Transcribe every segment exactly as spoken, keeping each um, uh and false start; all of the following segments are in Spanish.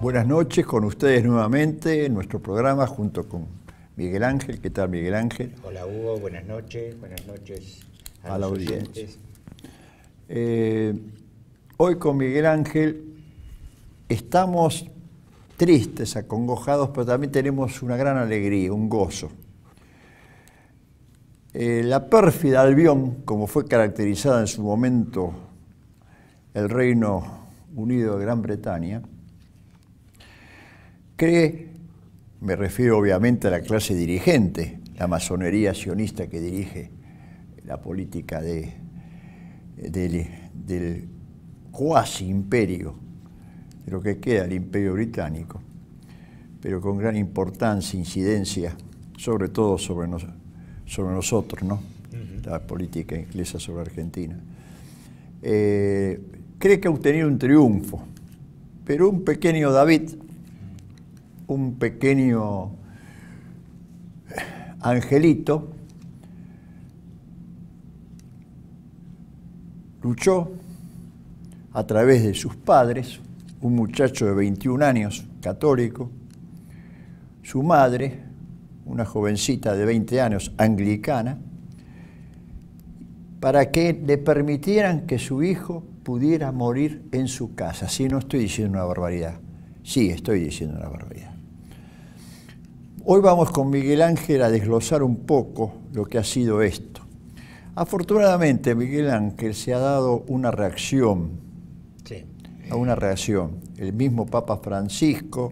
Buenas noches con ustedes nuevamente en nuestro programa junto con Miguel Ángel. ¿Qué tal, Miguel Ángel? Hola, Hugo. Buenas noches. Buenas noches a, a la los audiencia. Eh, hoy con Miguel Ángel estamos tristes, acongojados, pero también tenemos una gran alegría, un gozo. Eh, la pérfida Albión, como fue caracterizada en su momento el Reino Unido de Gran Bretaña, cree, me refiero obviamente a la clase dirigente, la masonería sionista que dirige la política de, de, del cuasi imperio, de lo que queda del imperio británico, pero con gran importancia, incidencia, sobre todo sobre, nos, sobre nosotros, ¿no? Uh-huh. La política inglesa sobre Argentina. Eh, cree que ha obtenido un triunfo, pero un pequeño David, un pequeño angelito, luchó a través de sus padres, un muchacho de veintiún años, católico, su madre, una jovencita de veinte años, anglicana, para que le permitieran que su hijo pudiera morir en su casa. Sí, no estoy diciendo una barbaridad. Sí, estoy diciendo una barbaridad. Hoy vamos con Miguel Ángel a desglosar un poco lo que ha sido esto. Afortunadamente, Miguel Ángel se ha dado una reacción, sí. a una reacción. El mismo Papa Francisco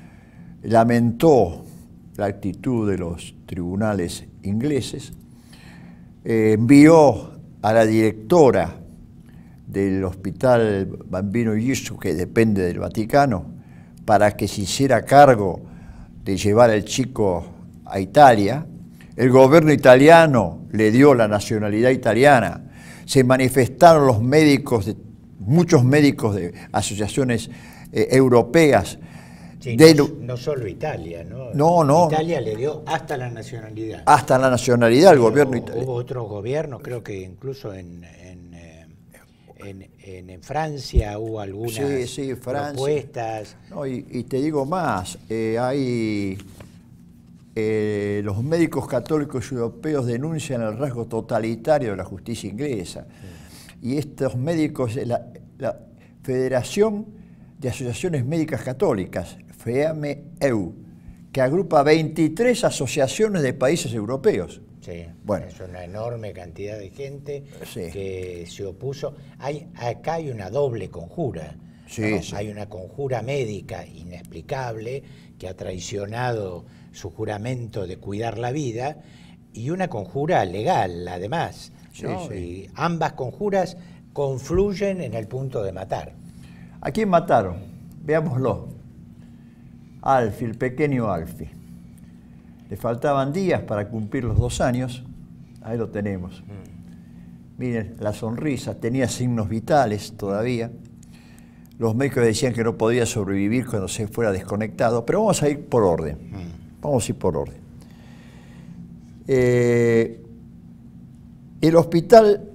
lamentó la actitud de los tribunales ingleses, eh, envió a la directora del Hospital Bambino Gesù, que depende del Vaticano, para que se hiciera cargo de llevar al chico a Italia. El gobierno italiano le dio la nacionalidad italiana. Se manifestaron los médicos, de, muchos médicos de asociaciones eh, europeas. Sí, de, no, no solo Italia, ¿no? No, no. Italia le dio hasta la nacionalidad. Hasta la nacionalidad al gobierno italiano. Hubo otros gobiernos, creo que incluso en, en, en, en, en Francia hubo algunas sí, sí, Francia. propuestas. No, y, y te digo más, eh, hay... Eh, los médicos católicos europeos denuncian el rasgo totalitario de la justicia inglesa. Sí. Y estos médicos, la, la Federación de Asociaciones Médicas Católicas, FEAME-EU, que agrupa veintitrés asociaciones de países europeos. Sí, bueno, es una enorme cantidad de gente sí. que se opuso. Hay, acá hay una doble conjura. Sí, ¿no? sí. Hay una conjura médica inexplicable que ha traicionado su juramento de cuidar la vida y una conjura legal, además. ¿no? Sí, sí. Y ambas conjuras confluyen en el punto de matar. ¿A quién mataron? Veámoslo. Alfie, el pequeño Alfie. Le faltaban días para cumplir los dos años. Ahí lo tenemos. Mm. Miren, la sonrisa, tenía signos vitales todavía. Los médicos decían que no podía sobrevivir cuando se fuera desconectado, pero vamos a ir por orden. Mm. Vamos a ir por orden. Eh, el hospital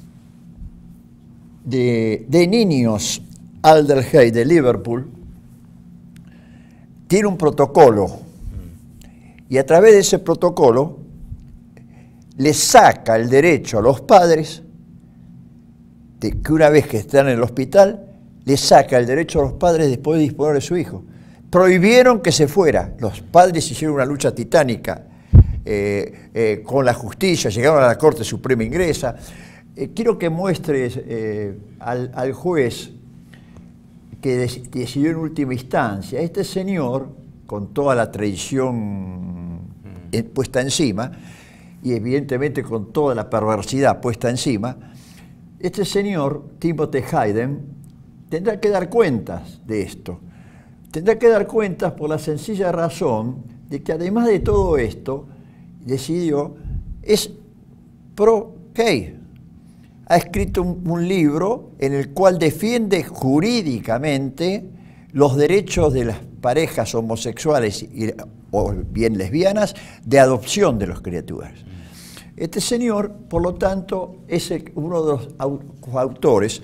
de, de niños Alderhay de Liverpool tiene un protocolo y a través de ese protocolo le saca el derecho a los padres de que una vez que están en el hospital le saca el derecho a los padres de poder disponer de su hijo. Prohibieron que se fuera. Los padres hicieron una lucha titánica eh, eh, con la justicia, llegaron a la Corte Suprema Inglesa. Eh, quiero que muestres eh, al, al juez que decidió en última instancia. Este señor, con toda la tradición mm. puesta encima, y evidentemente con toda la perversidad puesta encima, este señor, Timothy Hayden, tendrá que dar cuentas de esto. Tendrá que dar cuentas por la sencilla razón de que además de todo esto, decidió, es pro-gay. Ha escrito un, un libro en el cual defiende jurídicamente los derechos de las parejas homosexuales y, o bien lesbianas de adopción de las criaturas. Este señor, por lo tanto, es el, uno de los autores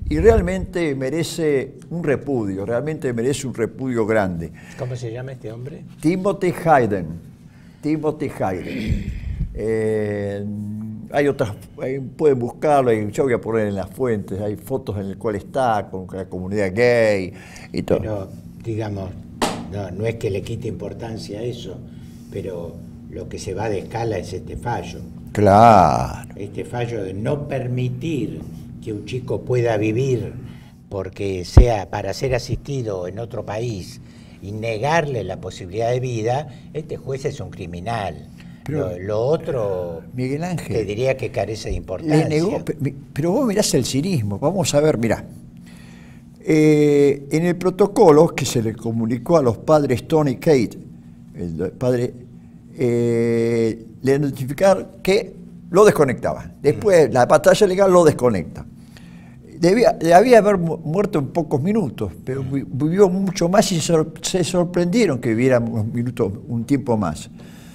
y realmente merece un repudio, realmente merece un repudio grande. ¿Cómo se llama este hombre? Timothy Hayden. Timothy Hayden. Eh, hay otras, hay, pueden buscarlo, yo voy a poner en las fuentes, hay fotos en las cuales está con la comunidad gay y todo. Pero, digamos, no, no es que le quite importancia a eso, pero lo que se va de escala es este fallo. Claro. Este fallo de no permitir que un chico pueda vivir porque sea para ser asistido en otro país y negarle la posibilidad de vida, este juez es un criminal. Pero, lo, lo otro, Miguel Ángel, te diría que carece de importancia. Le negó, pero vos mirás el cinismo. Vamos a ver, mirá. Eh, en el protocolo que se le comunicó a los padres Tony y Kate, el padre, eh, le notificaron que lo desconectaban. Después, mm. la batalla legal lo desconecta. Debía, debía haber muerto en pocos minutos, pero vivió mucho más y sor, se sorprendieron que viviera unos minutos, un tiempo más.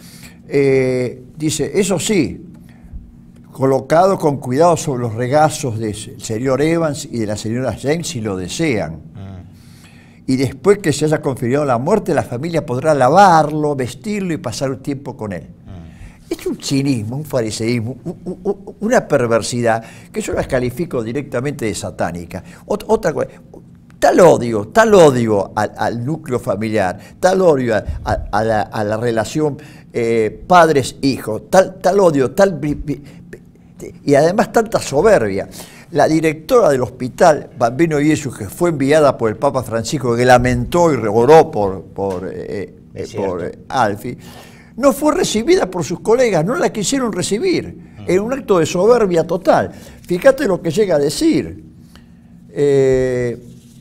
Eh, dice, eso sí, colocado con cuidado sobre los regazos del señor Evans y de la señora James si lo desean. Mm. Y después que se haya confirmado la muerte, la familia podrá lavarlo, vestirlo y pasar un tiempo con él. Es un cinismo, un fariseísmo, un, un, una perversidad que yo las califico directamente de satánica. Ot, otra cosa, tal odio, tal odio al, al núcleo familiar, tal odio a, a, a, la, a la relación eh, padres-hijos, tal, tal odio, tal y además tanta soberbia. La directora del hospital Bambino Gesù, que fue enviada por el Papa Francisco, que lamentó y oró por, por, eh, por eh, Alfie, no fue recibida por sus colegas, no la quisieron recibir, en un acto de soberbia total. Fíjate lo que llega a decir. Eh,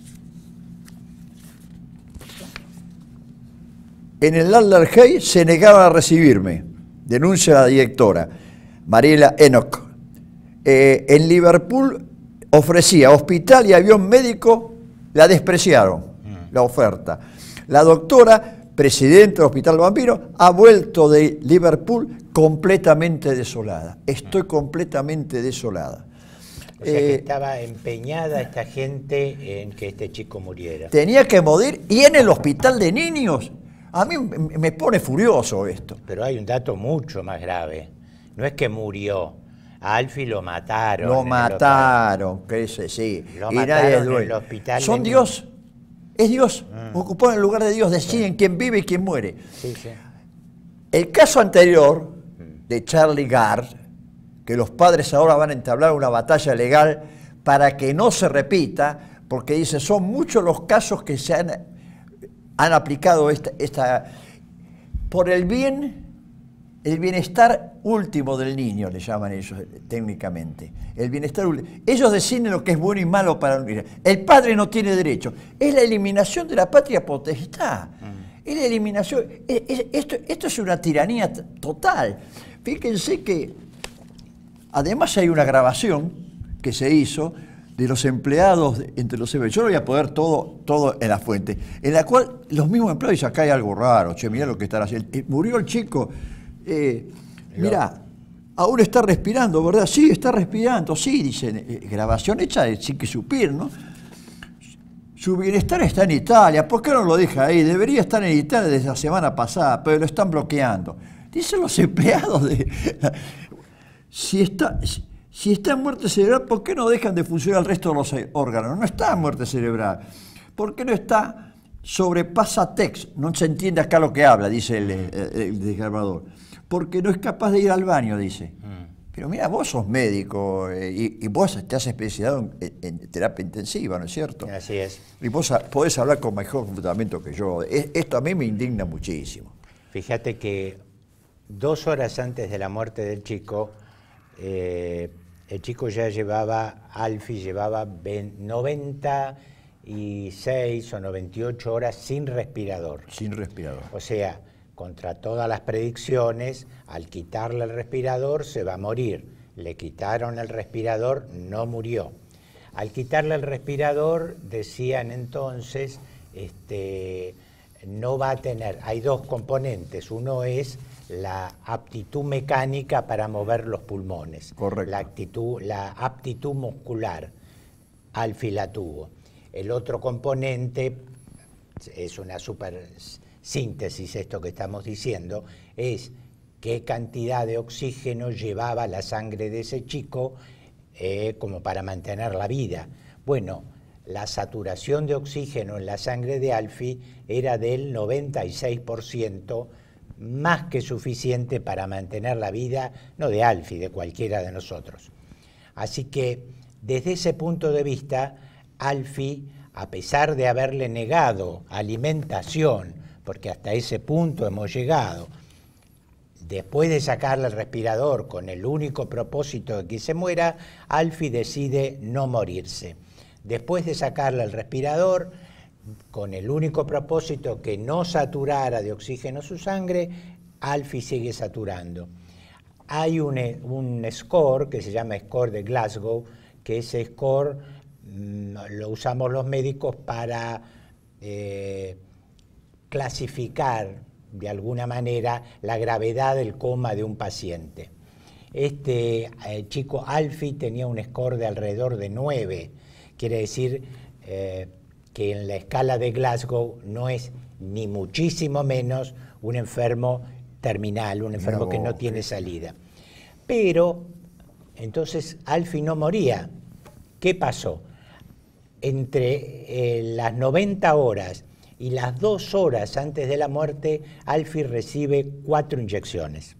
en el Adler-Hey se negaron a recibirme, denuncia la directora, Mariela Enoch. Eh, en Liverpool ofrecía hospital y avión médico, la despreciaron, la oferta. La doctora, presidente del Hospital Bambino, ha vuelto de Liverpool completamente desolada. Estoy completamente desolada. O sea que eh, estaba empeñada esta gente en que este chico muriera. Tenía que morir, y en el hospital de niños. A mí me pone furioso esto. Pero hay un dato mucho más grave. No es que murió. A Alfie lo mataron. Lo mataron, que ese sí. Lo y mataron en el hospital. Son Dios. Es Dios, mm. ocupó en el lugar de Dios, deciden sí. quién vive y quién muere. Sí, sí. El caso anterior de Charlie Gard, que los padres ahora van a entablar una batalla legal para que no se repita, porque dice, son muchos los casos que se han, han aplicado esta, esta, por el bien, el bienestar último del niño, le llaman ellos técnicamente. El bienestar último. Ellos deciden lo que es bueno y malo para el niño. El padre no tiene derecho. Es la eliminación de la patria potestad. Mm. Es la eliminación. Es, es, esto, esto es una tiranía total. Fíjense que además hay una grabación que se hizo de los empleados de, entre los empleados. Yo lo voy a poner todo, todo en la fuente, en la cual los mismos empleados dicen, acá hay algo raro, che, mirá lo que están haciendo. Murió el chico. Eh, mirá, aún está respirando, ¿verdad? Sí, está respirando, sí, dicen, eh, grabación hecha de Chiqui Supir, ¿no? Su bienestar está en Italia, ¿por qué no lo deja ahí? Debería estar en Italia desde la semana pasada, pero lo están bloqueando. Dicen los empleados de... si, está, si, si está en muerte cerebral, ¿por qué no dejan de funcionar el resto de los órganos? No está en muerte cerebral. ¿Por qué no está sobrepasa text? No se entiende acá lo que habla, dice el, el, el desgrabador. Porque no es capaz de ir al baño, dice. Mm. Pero mira, vos sos médico eh, y, y vos te has especializado en, en terapia intensiva, ¿no es cierto? Así es. Y vos podés hablar con mejor fundamento que yo. Es, esto a mí me indigna muchísimo. Fíjate que dos horas antes de la muerte del chico, eh, el chico ya llevaba, Alfie llevaba noventa y seis o noventa y ocho horas sin respirador. Sin respirador. O sea, contra todas las predicciones, al quitarle el respirador se va a morir. Le quitaron el respirador, no murió. Al quitarle el respirador, decían entonces, este, no va a tener, hay dos componentes, uno es la aptitud mecánica para mover los pulmones, correcto, la, actitud, la aptitud muscular. Alfie la tuvo. El otro componente, es una super síntesis esto que estamos diciendo, es qué cantidad de oxígeno llevaba la sangre de ese chico eh, como para mantener la vida. Bueno, la saturación de oxígeno en la sangre de Alfie era del noventa y seis por ciento, más que suficiente para mantener la vida, no de Alfie, de cualquiera de nosotros. Así que, desde ese punto de vista, Alfie, a pesar de haberle negado alimentación, porque hasta ese punto hemos llegado, después de sacarle el respirador con el único propósito de que se muera, Alfie decide no morirse. Después de sacarle el respirador, con el único propósito que no saturara de oxígeno su sangre, Alfie sigue saturando. Hay un, un score que se llama score de Glasgow, que ese score mmm, lo usamos los médicos para eh, clasificar de alguna manera la gravedad del coma de un paciente. Este eh, chico Alfie tenía un score de alrededor de nueve, quiere decir eh, que en la escala de Glasgow no es ni muchísimo menos un enfermo terminal, un enfermo no, que no tiene salida. Pero, entonces, Alfie no moría. ¿Qué pasó? Entre eh, las noventa horas y las dos horas antes de la muerte, Alfie recibe cuatro inyecciones.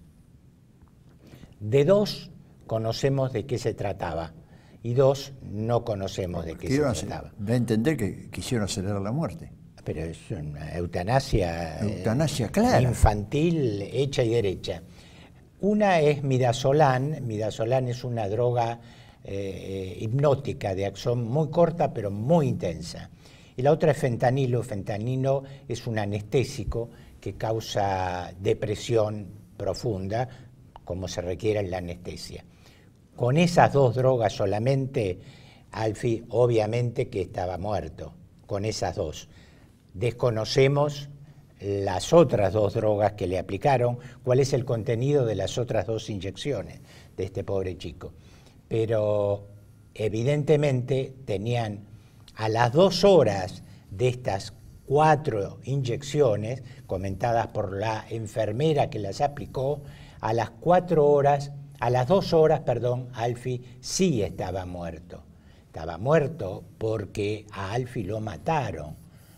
De dos conocemos de qué se trataba y dos no conocemos de qué Quiero se trataba. Da a entender que quisieron acelerar la muerte. Pero es una eutanasia, eutanasia eh, clara, infantil, hecha y derecha. Una es midazolam. Midazolam es una droga eh, hipnótica de acción muy corta pero muy intensa. Y la otra es fentanilo. Fentanilo es un anestésico que causa depresión profunda, como se requiere en la anestesia. Con esas dos drogas solamente, Alfie obviamente que estaba muerto, con esas dos. Desconocemos las otras dos drogas que le aplicaron, cuál es el contenido de las otras dos inyecciones de este pobre chico. Pero evidentemente tenían a las dos horas de estas cuatro inyecciones, comentadas por la enfermera que las aplicó, a las cuatro horas, a las dos horas, perdón, Alfie sí estaba muerto. Estaba muerto porque a Alfie lo mataron.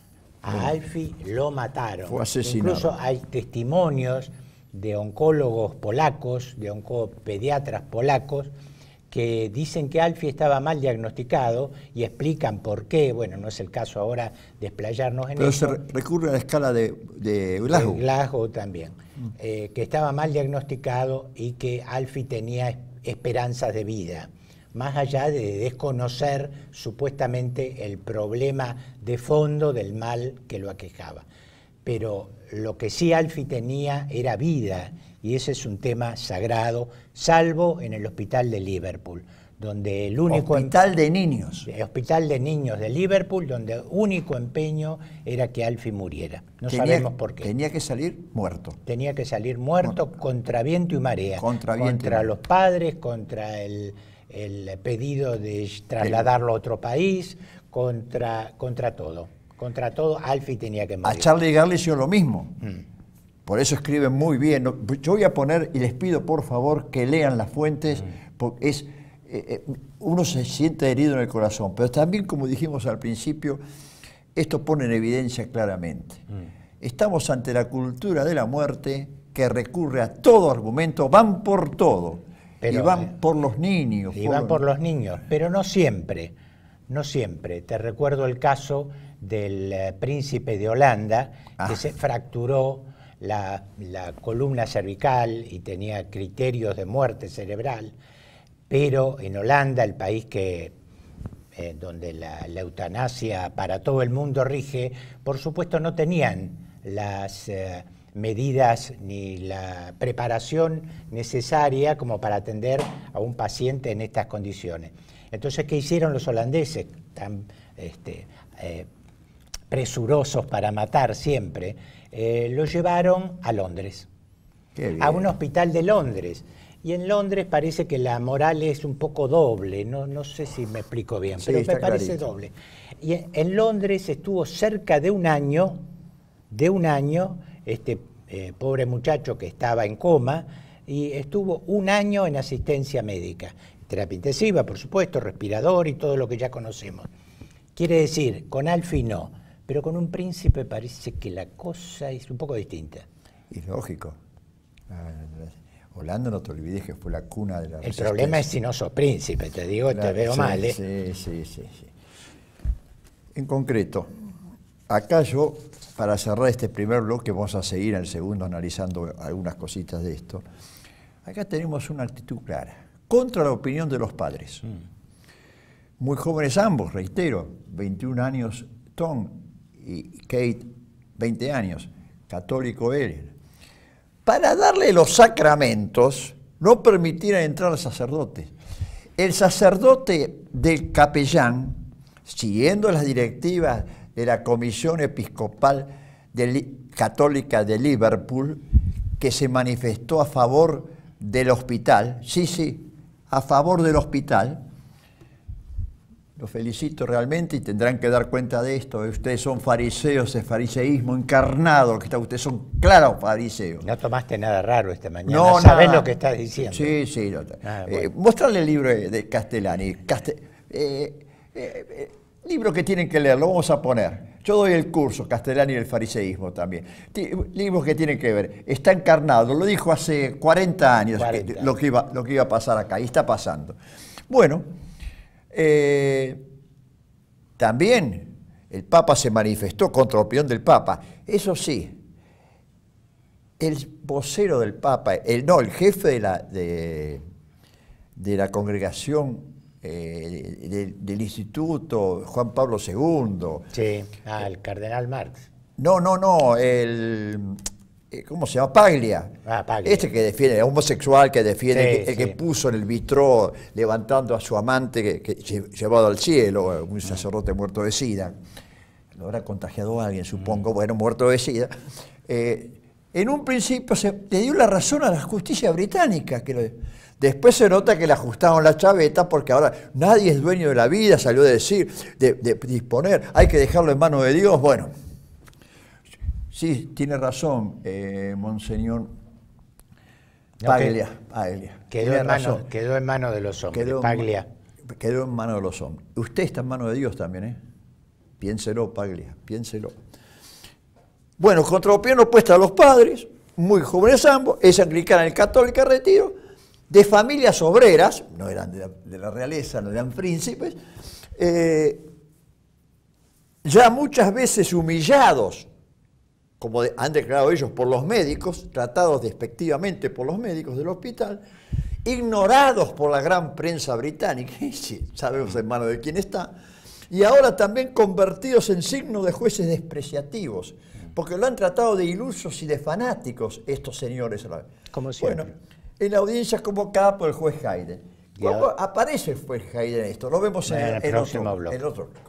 A Alfie lo mataron. Fue asesinado. Incluso hay testimonios de oncólogos polacos, de oncopediatras polacos, que dicen que Alfie estaba mal diagnosticado y explican por qué. Bueno, no es el caso ahora de explayarnos en Pero eso. Pero se recurre a la escala de, de Glasgow. De Glasgow también. Mm. Eh, que estaba mal diagnosticado y que Alfie tenía esperanzas de vida, más allá de desconocer supuestamente el problema de fondo del mal que lo aquejaba. Pero lo que sí Alfie tenía era vida, y ese es un tema sagrado, salvo en el hospital de Liverpool, donde el único... Hospital de niños. El hospital de niños de Liverpool, donde el único empeño era que Alfie muriera. No tenía, sabemos por qué. Tenía que salir muerto. Tenía que salir muerto bueno, contra viento y marea. Contra viento Contra y los padres, contra el, el pedido de trasladarlo a otro país, contra, contra todo. Contra todo, Alfie tenía que morir. A Charlie Gard le hicieron lo mismo. Mm. Por eso escriben muy bien. Yo voy a poner, y les pido por favor que lean las fuentes, mm. porque es, eh, uno se siente herido en el corazón, pero también, como dijimos al principio, esto pone en evidencia claramente. Mm. Estamos ante la cultura de la muerte que recurre a todo argumento, van por todo, pero, y van por los niños. Y por van los... por los niños, pero no siempre, no siempre. Te recuerdo el caso del eh, príncipe de Holanda, ah. que se fracturó La, la columna cervical y tenía criterios de muerte cerebral, pero en Holanda, el país que, eh, donde la, la eutanasia para todo el mundo rige, por supuesto no tenían las eh, medidas ni la preparación necesaria como para atender a un paciente en estas condiciones. Entonces, ¿qué hicieron los holandeses, tan este, eh, presurosos para matar siempre? Eh, lo llevaron a Londres, a un hospital de Londres, Y en Londres parece que la moral es un poco doble, no, no sé si me explico bien, Sí, pero me parece clarito. doble. Y en, en Londres estuvo cerca de un año, de un año, este eh, pobre muchacho que estaba en coma, y estuvo un año en asistencia médica. Terapia intensiva, por supuesto, respirador y todo lo que ya conocemos. Quiere decir, con Alfie no, pero con un príncipe parece que la cosa es un poco distinta. Y lógico. Holanda, no te olvides que fue la cuna de la El resistencia. problema es si no sos príncipe, te digo, Claro, te veo sí, mal, ¿eh? Sí, sí, sí, sí. En concreto, acá yo, para cerrar este primer bloque, vamos a seguir en el segundo analizando algunas cositas de esto. Acá tenemos una actitud clara, contra la opinión de los padres. Mm. Muy jóvenes ambos, reitero, veintiún años Tom y Kate, veinte años, católico él. Para darle los sacramentos, no permitieran entrar al sacerdote. El sacerdote del capellán, siguiendo las directivas de la Comisión Episcopal de Católica de Liverpool, que se manifestó a favor del hospital, sí, sí, a favor del hospital. Los felicito realmente y tendrán que dar cuenta de esto. Ustedes son fariseos, es fariseísmo encarnado, que ustedes son claros fariseos. No tomaste nada raro esta mañana, no, ¿sabés nada. lo que estás diciendo? Sí, sí. No, ah, eh, bueno. mostrarle el libro de Castellani. Castel, eh, eh, eh, libro que tienen que leer, lo vamos a poner. Yo doy el curso, Castellani y el fariseísmo también. Libros que tienen que ver. Está encarnado, lo dijo hace cuarenta años cuarenta. Que, lo, que iba, lo que iba a pasar acá, y está pasando. Bueno. Eh, también el Papa se manifestó contra la opinión del Papa. Eso sí, el vocero del Papa, el, no, el jefe de la, de, de la congregación eh, de, del Instituto Juan Pablo segundo. Sí, ah, el cardenal Marx. No, no, no, el... ¿Cómo se llama? Paglia. Ah, Paglia. Este que defiende, el homosexual que defiende, Sí, el, el sí. que puso en el bistró levantando a su amante que, que llevado al cielo, un sacerdote muerto de sida. Lo habrá contagiado a alguien, supongo, bueno, muerto de sida. Eh, en un principio se le dio la razón a la justicia británica, que lo, después se nota que le ajustaron la chaveta porque ahora nadie es dueño de la vida, salió a decir, de, de disponer, hay que dejarlo en manos de Dios, bueno. Sí, tiene razón, eh, Monseñor Paglia. No, que, Paglia. Quedó, en mano, quedó en manos de los hombres, quedó, Paglia. Quedó en manos de los hombres. Usted está en manos de Dios también, ¿eh? Piénselo, Paglia, piénselo. Bueno, contra la opinión opuesta a los padres, muy jóvenes ambos, es anglicana y católica, retiro, de familias obreras, no eran de la, de la realeza, no eran príncipes, eh, ya muchas veces humillados, como de, han declarado ellos, por los médicos, tratados despectivamente por los médicos del hospital, ignorados por la gran prensa británica, y sí, sabemos en manos de quién está, y ahora también convertidos en signo de jueces despreciativos, porque lo han tratado de ilusos y de fanáticos estos señores. Como siempre. Bueno, en audiencias convocada por el juez Hayden. Luego aparece el juez Hayden en esto, lo vemos en, en, el, el, próximo otro, bloque. el otro bloque.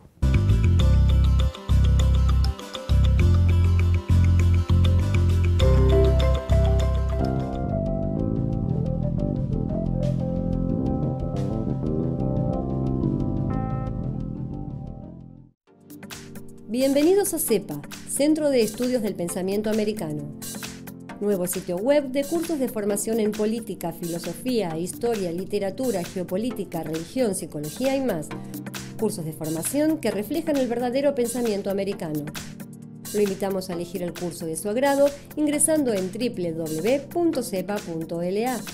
Bienvenidos a CEPA, Centro de Estudios del Pensamiento Americano. Nuevo sitio web de cursos de formación en política, filosofía, historia, literatura, geopolítica, religión, psicología y más. Cursos de formación que reflejan el verdadero pensamiento americano. Lo invitamos a elegir el curso de su agrado ingresando en doble u doble u doble u punto cepa punto l a.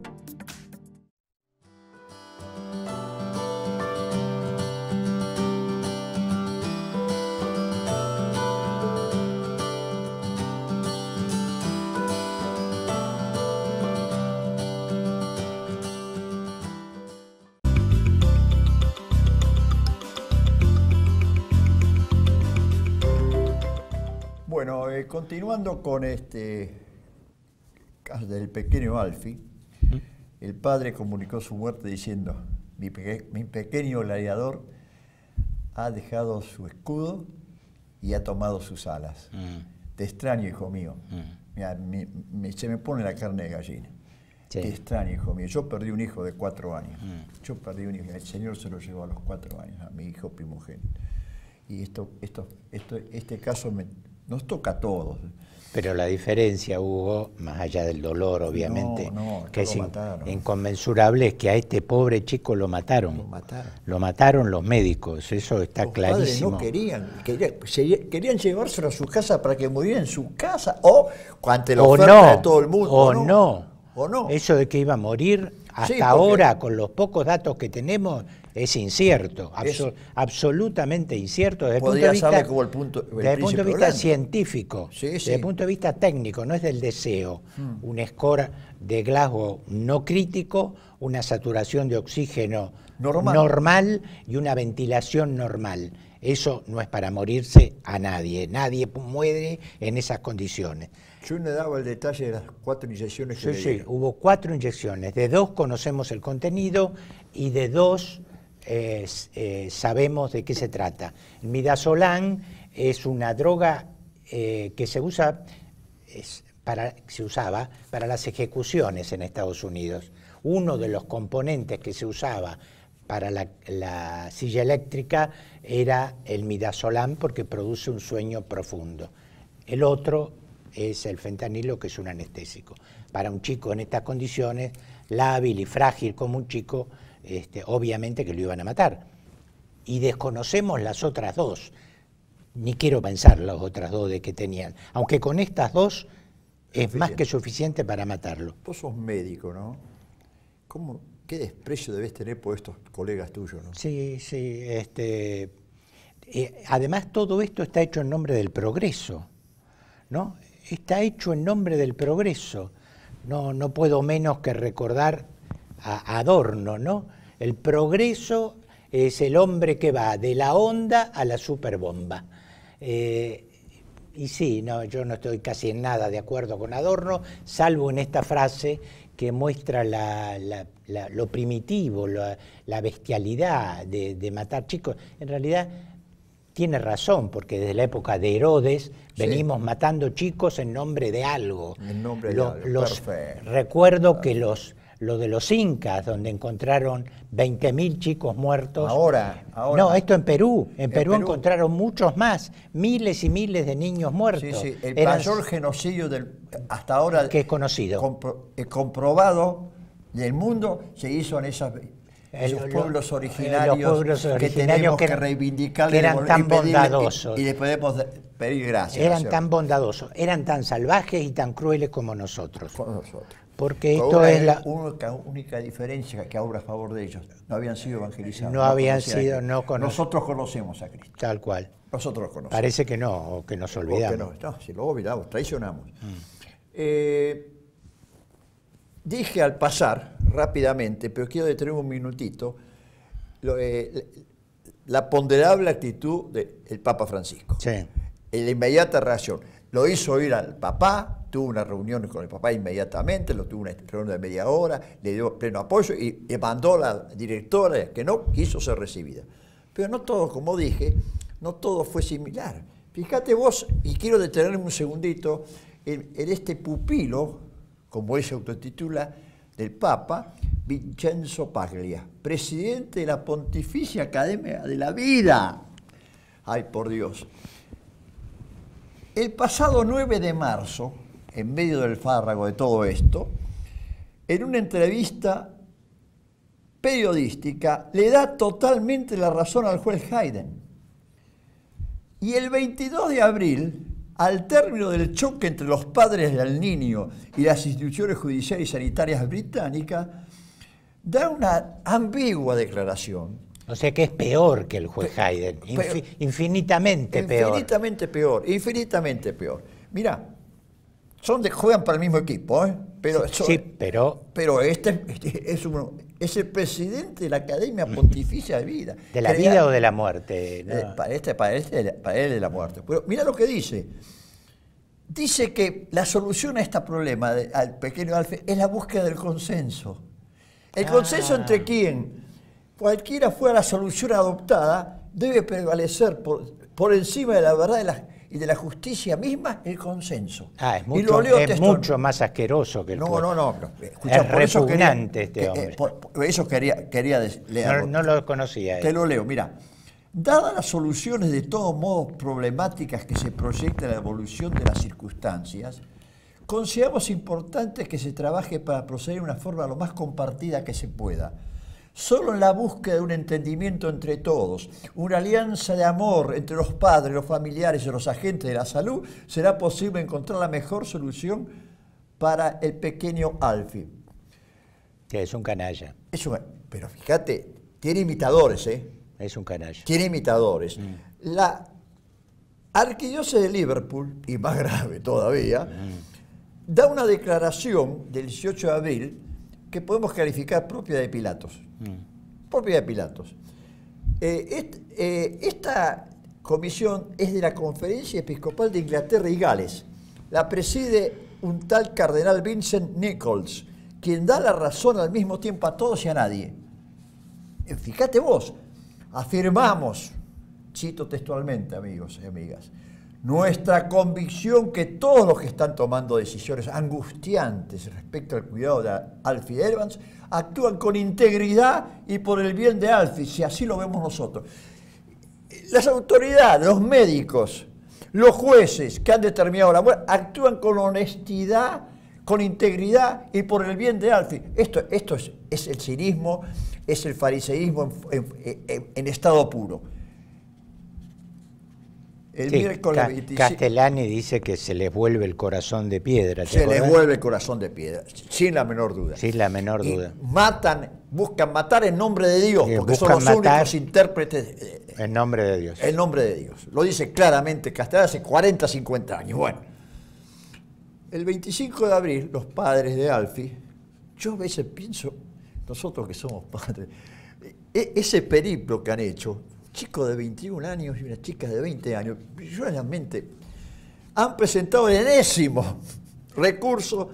Bueno, eh, continuando con este caso del pequeño Alfie, ¿Mm? El padre comunicó su muerte diciendo: mi, peque mi pequeño gladiador ha dejado su escudo y ha tomado sus alas. Mm. Te extraño, hijo mío. Mm. Mira, mi, mi, se me pone la carne de gallina. Sí. Qué extraño, hijo mío. Yo perdí un hijo de cuatro años. Mm. Yo perdí un hijo. El Señor se lo llevó a los cuatro años, a mi hijo primogénito. Y esto, esto, esto, este caso me, nos toca a todos. Pero la diferencia, Hugo, más allá del dolor, obviamente, no, no, que es in, mataron. inconmensurable, es que a este pobre chico lo mataron. Lo mataron. Lo mataron los médicos, eso está los clarísimo. Los padres no querían, querían, querían llevárselo a su casa para que muriera en su casa, o ante la oferta no, de todo el mundo. O, o no, no, o no. Eso de que iba a morir, hasta sí, porque, ahora, con los pocos datos que tenemos, es incierto, abso es, absolutamente incierto desde el punto de vista, como el punto, el desde el punto de vista Orlando. científico, sí, sí. desde el punto de vista técnico, no es del deseo. Hmm. Un score de Glasgow no crítico, una saturación de oxígeno normal. normal y una ventilación normal. Eso no es para morirse a nadie, nadie muere en esas condiciones. Yo le daba el detalle de las cuatro inyecciones que sí, le sí, dieron. hubo cuatro inyecciones, de dos conocemos el contenido y de dos eh, eh, sabemos de qué se trata. El midazolam es una droga eh, que se usa, es para, se usaba para las ejecuciones en Estados Unidos. Uno de los componentes que se usaba para la, la silla eléctrica era el midazolam porque produce un sueño profundo. El otro es el fentanilo, que es un anestésico. Para un chico en estas condiciones, lábil y frágil como un chico, este, obviamente que lo iban a matar. Y desconocemos las otras dos. Ni quiero pensar las otras dos de que tenían. Aunque con estas dos es más que suficiente para matarlo. Vos sos médico, ¿no? ¿Cómo, qué desprecio debes tener por estos colegas tuyos, ¿no? Sí, sí. Este, eh, además, todo esto está hecho en nombre del progreso, ¿no? Está hecho en nombre del progreso. No, no puedo menos que recordar a Adorno, ¿no? El progreso es el hombre que va de la onda a la superbomba. Eh, y sí, no, yo no estoy casi en nada de acuerdo con Adorno, salvo en esta frase que muestra la, la, la, lo primitivo, la, la bestialidad de, de matar chicos. En realidad tiene razón, porque desde la época de Herodes venimos sí. matando chicos en nombre de algo. En nombre de lo, algo, los, perfecto. Recuerdo que los, lo de los incas, donde encontraron veinte mil chicos muertos. Ahora, ahora. No, esto en Perú. En, en Perú, Perú encontraron muchos más, miles y miles de niños muertos. Sí, sí, el Eran, mayor genocidio del, hasta ahora que es conocido. Compro, eh, comprobado del mundo se hizo en esas... Esos El, pueblos lo, originarios, los pueblos originarios que tenemos que, que reivindicar que eran tan y pedirle, bondadosos. Y, y les podemos pedir gracias. Eran tan bondadosos, eran tan salvajes y tan crueles como nosotros. Como nosotros. Porque Con esto una, es la única, única diferencia que obra a favor de ellos. No habían sido evangelizados. No, no habían sido, no conocen. Nosotros conocemos a Cristo. Tal cual. Nosotros conocemos. Parece que no, o que nos olvidamos. O que no, no, si lo olvidamos, traicionamos. Mm. Eh, dije al pasar rápidamente, pero quiero detener un minutito, lo, eh, la ponderable actitud del Papa Francisco. Sí. La inmediata reacción. Lo hizo oír al papá, tuvo una reunión con el papá inmediatamente, lo tuvo una reunión de media hora, le dio pleno apoyo y le mandó a la directora que no quiso ser recibida. Pero no todo, como dije, no todo fue similar. Fíjate vos, y quiero detenerme un segundito, en, en este pupilo, como él se autotitula, del Papa, Vincenzo Paglia, presidente de la Pontificia Academia de la Vida. Ay, por Dios. El pasado nueve de marzo, en medio del fárrago de todo esto, en una entrevista periodística, le da totalmente la razón al juez Hayden. Y el veintidós de abril, al término del choque entre los padres del niño y las instituciones judiciales y sanitarias británicas, da una ambigua declaración. O sea que es peor que el juez Hayden, Infi infinitamente peor. Infinitamente peor, infinitamente peor. Mirá, son de, juegan para el mismo equipo, ¿eh? Pero son, sí, pero... Pero este, este es, un, es el presidente de la Academia Pontificia de Vida. ¿De la Crea, vida o de la muerte? No. Eh, para, este, para, este, para él de la muerte. Pero mirá lo que dice. Dice que la solución a este problema de, al pequeño Alfie es la búsqueda del consenso. ¿El ah. consenso entre quién? Cualquiera fuera la solución adoptada, debe prevalecer por, por encima de la verdad y la, y de la justicia misma el consenso. Ah, es y lo mucho, leo es textual. mucho más asqueroso que el No, cuerpo. no, no. no. Escucha, Es por eso quería- repugnante este que- hombre. eh, por- por eso quería, quería des- leerlo. No, no lo conocía. Te eh. lo leo, mira. Dadas las soluciones de todos modos problemáticas que se proyecta en la evolución de las circunstancias, consideramos importante que se trabaje para proceder de una forma lo más compartida que se pueda. Solo en la búsqueda de un entendimiento entre todos, una alianza de amor entre los padres, los familiares y los agentes de la salud, será posible encontrar la mejor solución para el pequeño Alfie. Que es un canalla. Es un- pero fíjate, tiene imitadores, ¿eh? Es un canalla. Tiene imitadores. Mm. La arquidiócesis de Liverpool, y más grave todavía, mm. da una declaración del dieciocho de abril que podemos calificar propia de Pilatos. Mm. Propia de Pilatos. Eh, est, eh, esta comisión es de la Conferencia Episcopal de Inglaterra y Gales. La preside un tal cardenal Vincent Nichols, quien da la razón al mismo tiempo a todos y a nadie. Eh, fíjate vos, afirmamos, cito textualmente, amigos y amigas, nuestra convicción que todos los que están tomando decisiones angustiantes respecto al cuidado de Alfie Evans actúan con integridad y por el bien de Alfie, si así lo vemos nosotros. Las autoridades, los médicos, los jueces que han determinado la muerte, actúan con honestidad, con integridad y por el bien de Alfie. Esto, esto es, es el cinismo, es el fariseísmo en, en, en, en estado puro. El sí, miércoles Ca veinticinco, Castellani dice que se les vuelve el corazón de piedra. se acordás? les vuelve el corazón de piedra, sin la menor duda. Sin la menor y duda. matan, buscan matar en nombre de Dios, Sí, porque son buscan los matar únicos intérpretes. Eh, En nombre de Dios. En nombre de Dios. Lo dice claramente Castellani hace cuarenta, cincuenta años. Bueno, el veinticinco de abril, los padres de Alfie, yo a veces pienso, nosotros que somos padres, e ese periplo que han hecho, un chico de veintiún años y una chica de veinte años, yo realmente, han presentado el enésimo recurso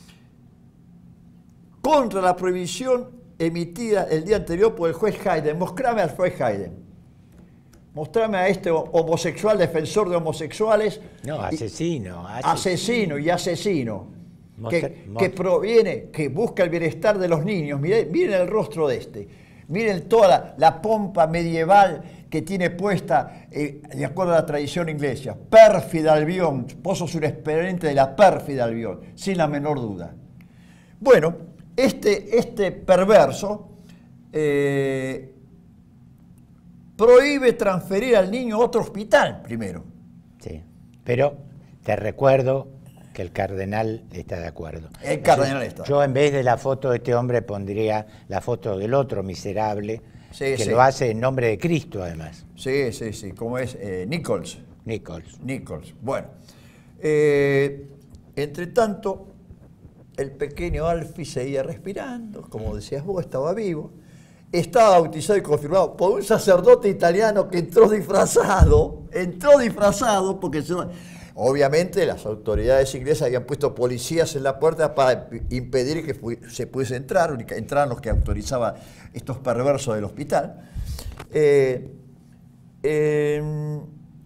contra la prohibición emitida el día anterior por el juez Hayden. Mostrame al juez Hayden. Mostrame a este homosexual, defensor de homosexuales. No, asesino. Y, asesino y asesino. Mostra, que, que proviene, que busca el bienestar de los niños. Miren, miren el rostro de este. Miren toda la, la pompa medieval que tiene puesta, eh, de acuerdo a la tradición inglesa. Pérfida Albión. Vos sos un exponente de la pérfida Albión, sin la menor duda. Bueno, este, este perverso eh, prohíbe transferir al niño a otro hospital primero. Sí, pero te recuerdo que el cardenal está de acuerdo. El cardenal está. Yo en vez de la foto de este hombre pondría la foto del otro miserable, sí, que sí. lo hace en nombre de Cristo además. Sí, sí, sí, como es eh, Nichols. Nichols. Nichols. Bueno, eh, entre tanto, el pequeño Alfie seguía respirando, como decías vos, estaba vivo. Estaba bautizado y confirmado por un sacerdote italiano que entró disfrazado, entró disfrazado porque se... Obviamente las autoridades inglesas habían puesto policías en la puerta para impedir que se pudiese entrar, entraran los que autorizaban estos perversos del hospital. Eh, eh,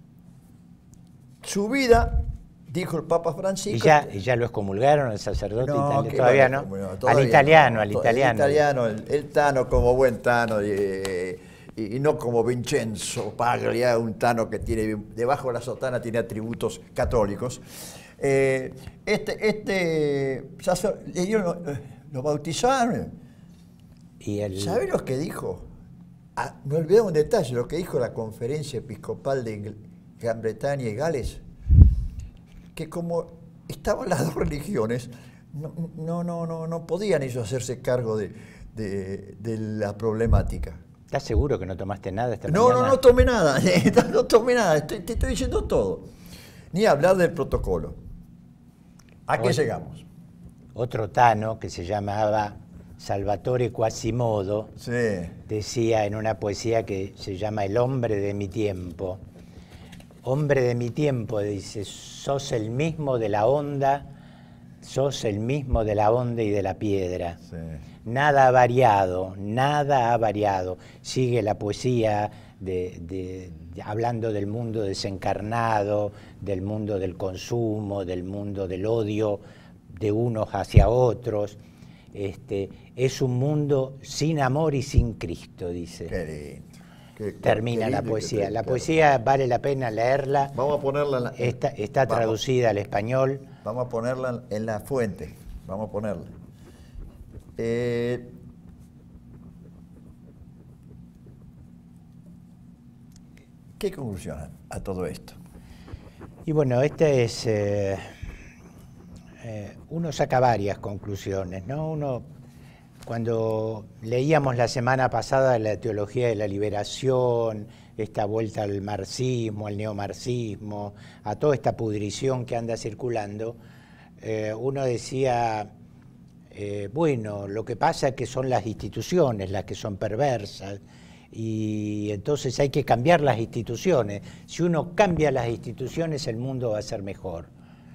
su vida, dijo el Papa Francisco... ¿Y ya, ¿y ya lo excomulgaron al sacerdote no, italiano? ¿Todavía no? Todavía al italiano, no, al italiano. El italiano, el, el Tano como buen Tano, y, y, y no como Vincenzo Paglia, un Tano que tiene, debajo de la sotana tiene atributos católicos. Eh, este, este sacerdote, ellos lo, lo bautizaron. ¿Y el... ¿Sabés lo que dijo? Ah, me olvidé un detalle, lo que dijo la Conferencia Episcopal de Gran Bretaña y Gales, que como estaban las dos religiones, no, no, no, no, no podían ellos hacerse cargo de, de, de la problemática. ¿Estás seguro que no tomaste nada esta no, mañana? No, no tomé nada, no tomé nada, te, te estoy diciendo todo. Ni hablar del protocolo. ¿A qué Oye, llegamos? Otro Tano que se llamaba Salvatore Quasimodo, sí. decía en una poesía que se llama El hombre de mi tiempo. Hombre de mi tiempo, dice, sos el mismo de la onda, sos el mismo de la onda y de la piedra. Sí. Nada ha variado, nada ha variado. Sigue la poesía de, de, hablando del mundo desencarnado, del mundo del consumo, del mundo del odio de unos hacia otros. Este, es un mundo sin amor y sin Cristo, dice. Qué lindo. Qué, Termina qué la lindo poesía. que, la claro. poesía vale la pena leerla. Vamos a ponerla en la, Está, está vamos, traducida al español. Vamos a ponerla en la fuente. Vamos a ponerla. Eh, ¿Qué conclusión a, a todo esto? Y bueno, este es... Eh, eh, uno saca varias conclusiones, ¿no? Uno, cuando leíamos la semana pasada la teología de la liberación, esta vuelta al marxismo, al neomarxismo, a toda esta pudrición que anda circulando, eh, uno decía, eh, bueno, lo que pasa es que son las instituciones las que son perversas, y entonces hay que cambiar las instituciones. Si uno cambia las instituciones, el mundo va a ser mejor.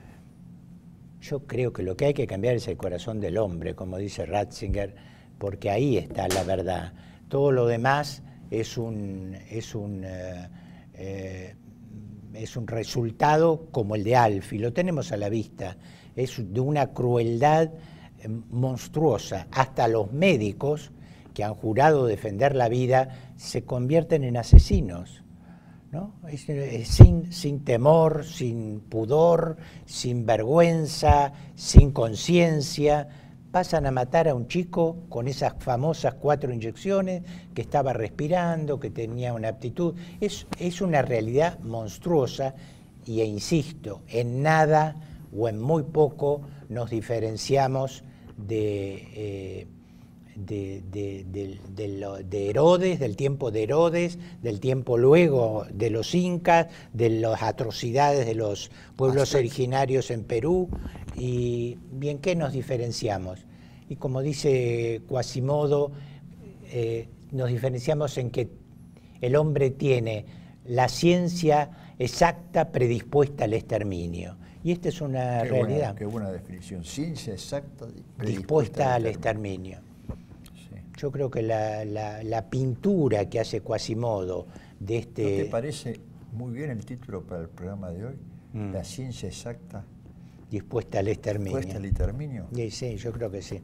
Yo creo que lo que hay que cambiar es el corazón del hombre, como dice Ratzinger, porque ahí está la verdad. Todo lo demás es un, es un, eh, eh, es un resultado como el de Alfie, lo tenemos a la vista. Es de una crueldad eh, monstruosa. Hasta los médicos que han jurado defender la vida se convierten en asesinos, ¿no? Es, es sin, sin temor, sin pudor, sin vergüenza, sin conciencia, pasan a matar a un chico con esas famosas cuatro inyecciones, que estaba respirando, que tenía una aptitud. Es, es una realidad monstruosa y, e insisto, en nada o en muy poco nos diferenciamos de... Eh, De, de, de, de, lo, de Herodes, del tiempo de Herodes, del tiempo luego de los incas, de las atrocidades de los pueblos Hasta... originarios en Perú. Y bien, ¿qué nos diferenciamos? Y como dice Quasimodo, eh, nos diferenciamos en que el hombre tiene la ciencia exacta predispuesta al exterminio. Y esta es una qué realidad. Buena, qué buena definición. Ciencia exacta predispuesta, dispuesta al exterminio. Yo creo que la, la, la pintura que hace Quasimodo de este... ¿No te parece muy bien el título para el programa de hoy? Mm. La ciencia exacta dispuesta al exterminio. ¿Dispuesta al exterminio? Sí, sí, yo creo que sí.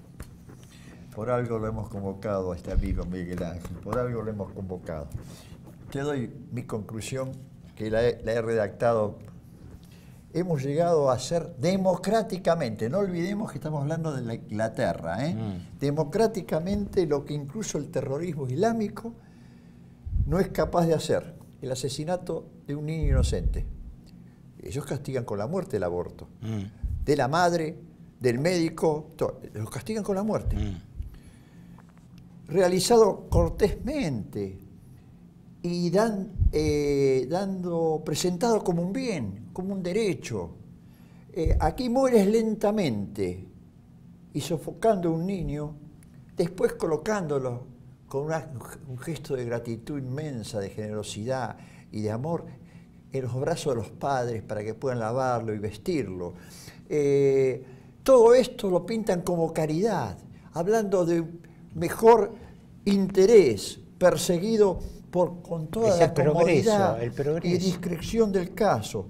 Por algo lo hemos convocado a este amigo Miguel Ángel, por algo lo hemos convocado. Te doy mi conclusión, que la he, la he redactado. Hemos llegado a ser democráticamente, no olvidemos que estamos hablando de la Inglaterra, ¿eh? Mm. democráticamente lo que incluso el terrorismo islámico no es capaz de hacer, el asesinato de un niño inocente. Ellos castigan con la muerte el aborto, mm. de la madre, del médico, todo, los castigan con la muerte. Mm. Realizado cortésmente y dan, eh, dando, presentado como un bien, como un derecho. Eh, aquí mueres lentamente y sofocando a un niño, después colocándolo con una, un gesto de gratitud inmensa, de generosidad y de amor en los brazos de los padres para que puedan lavarlo y vestirlo. Eh, todo esto lo pintan como caridad, hablando de mejor interés perseguido por, con toda es la el progreso, comodidad el progreso. y discreción del caso.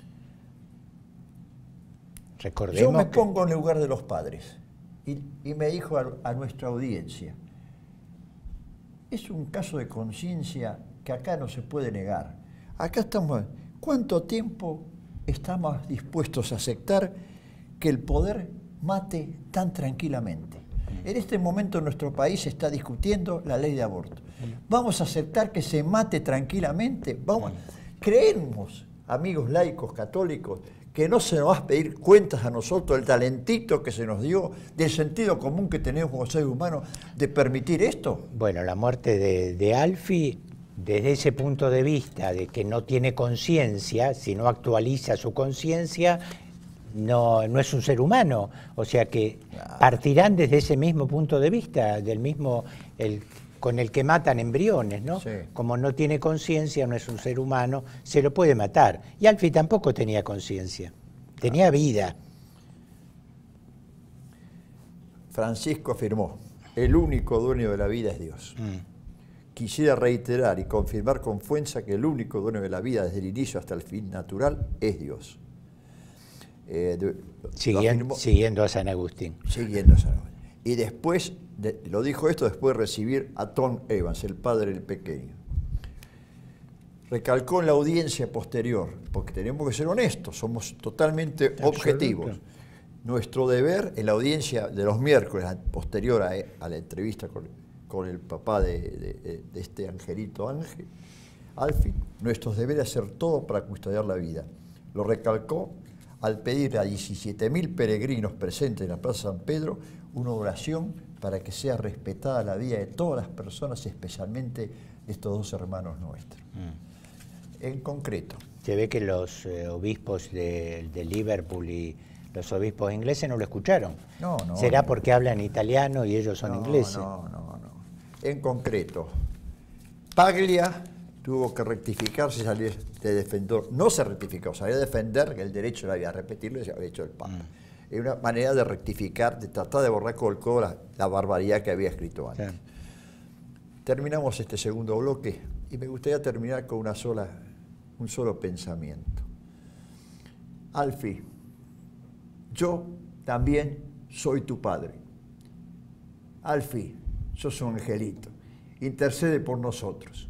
Recordemos Yo me que... pongo en el lugar de los padres y, y me dijo a, a nuestra audiencia, es un caso de conciencia que acá no se puede negar. Acá estamos, ¿cuánto tiempo estamos dispuestos a aceptar que el poder mate tan tranquilamente? En este momento nuestro país está discutiendo la ley de aborto. ¿Vamos a aceptar que se mate tranquilamente? Vamos, creemos, amigos laicos católicos, que no se nos va a pedir cuentas a nosotros del talentito que se nos dio, del sentido común que tenemos como seres humanos de permitir esto. Bueno, la muerte de, de Alfie, desde ese punto de vista de que no tiene conciencia, si no actualiza su conciencia, no, no es un ser humano. O sea que partirán desde ese mismo punto de vista, del mismo el, con el que matan embriones, ¿no? Sí. Como no tiene conciencia, no es un ser humano, se lo puede matar. Y Alfie tampoco tenía conciencia, tenía ah. vida. Francisco afirmó, el único dueño de la vida es Dios. Mm. quisiera reiterar y confirmar con fuerza que el único dueño de la vida desde el inicio hasta el fin natural es Dios. Eh, de, Siguien, afirmó, siguiendo a San Agustín. Siguiendo a San Agustín. Y después, de, lo dijo esto después de recibir a Tom Evans, el padre del pequeño. Recalcó en la audiencia posterior, porque tenemos que ser honestos, somos totalmente Absoluto. objetivos. Nuestro deber en la audiencia de los miércoles, posterior a, a la entrevista con, con el papá de, de, de este angelito Ángel, Alfie, nuestro deber es hacer todo para custodiar la vida. Lo recalcó al pedir a diecisiete mil peregrinos presentes en la Plaza San Pedro una oración para que sea respetada la vida de todas las personas, especialmente de estos dos hermanos nuestros. Mm. En concreto. Se ve que los eh, obispos de, de Liverpool y los obispos ingleses no lo escucharon. No, no. ¿Será no. porque hablan italiano y ellos son no, ingleses? No, no, no. En concreto, Paglia tuvo que rectificarse y salir de defensor. No se rectificó, salió a defender que el derecho le había repetirlo y se había hecho el Papa. Mm. Es una manera de rectificar, de tratar de borrar con el codo la, la barbaridad que había escrito antes. Sí. Terminamos este segundo bloque y me gustaría terminar con una sola, un solo pensamiento. Alfie, yo también soy tu padre. Alfie, sos un angelito. Intercede por nosotros.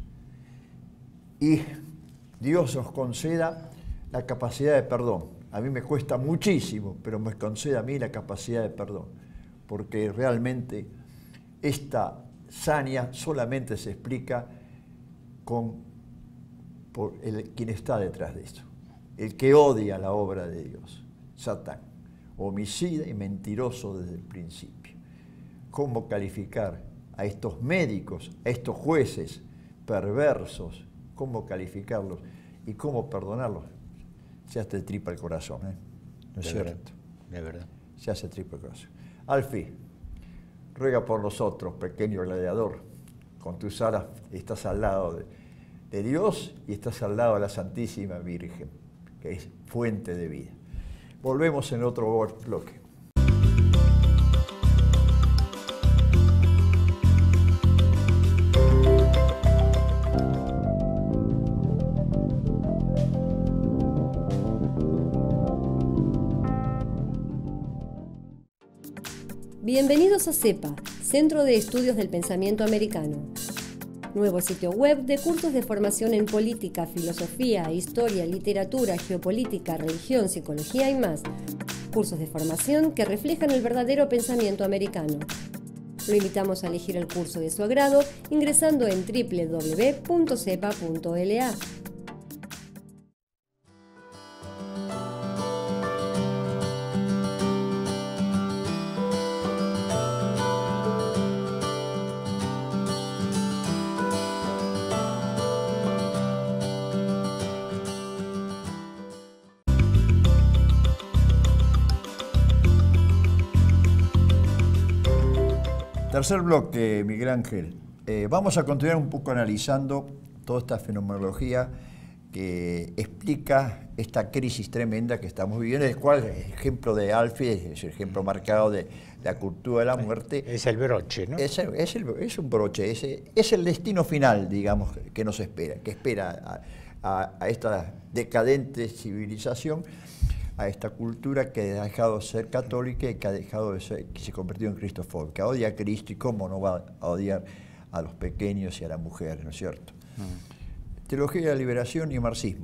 Y Dios nos conceda la capacidad de perdón. A mí me cuesta muchísimo, pero me concede a mí la capacidad de perdón. Porque realmente esta saña solamente se explica con por el, quien está detrás de eso. El que odia la obra de Dios, Satán. Homicida y mentiroso desde el principio. ¿Cómo calificar a estos médicos, a estos jueces perversos? ¿Cómo calificarlos y cómo perdonarlos? Se hace tripa el corazón, ¿eh? ¿No es de cierto? Verdad, de verdad. Se hace tripa el corazón. Alfie, ruega por nosotros, pequeño gladiador. Con tus alas estás al lado de, de Dios y estás al lado de la Santísima Virgen, que es fuente de vida. Volvemos en otro bloque. Bienvenidos a CEPA, Centro de Estudios del Pensamiento Americano. Nuevo sitio web de cursos de formación en política, filosofía, historia, literatura, geopolítica, religión, psicología y más. Cursos de formación que reflejan el verdadero pensamiento americano. Lo invitamos a elegir el curso de su agrado ingresando en doble u doble u doble u punto cepa punto l a. Tercer bloque, Miguel Ángel. Eh, vamos a continuar un poco analizando toda esta fenomenología que explica esta crisis tremenda que estamos viviendo, el cual el ejemplo de Alfie es el ejemplo marcado de la cultura de la muerte. Es el broche, ¿no? Es, el, es, el, es un broche, es, es el destino final, digamos, que nos espera, que espera a, a, a esta decadente civilización, a esta cultura que ha dejado de ser católica y que ha dejado de ser, que se ha convertido en cristofóbica. Odia a Cristo y cómo no va a odiar a los pequeños y a las mujeres, ¿no es cierto? Mm. Teología de la liberación y marxismo.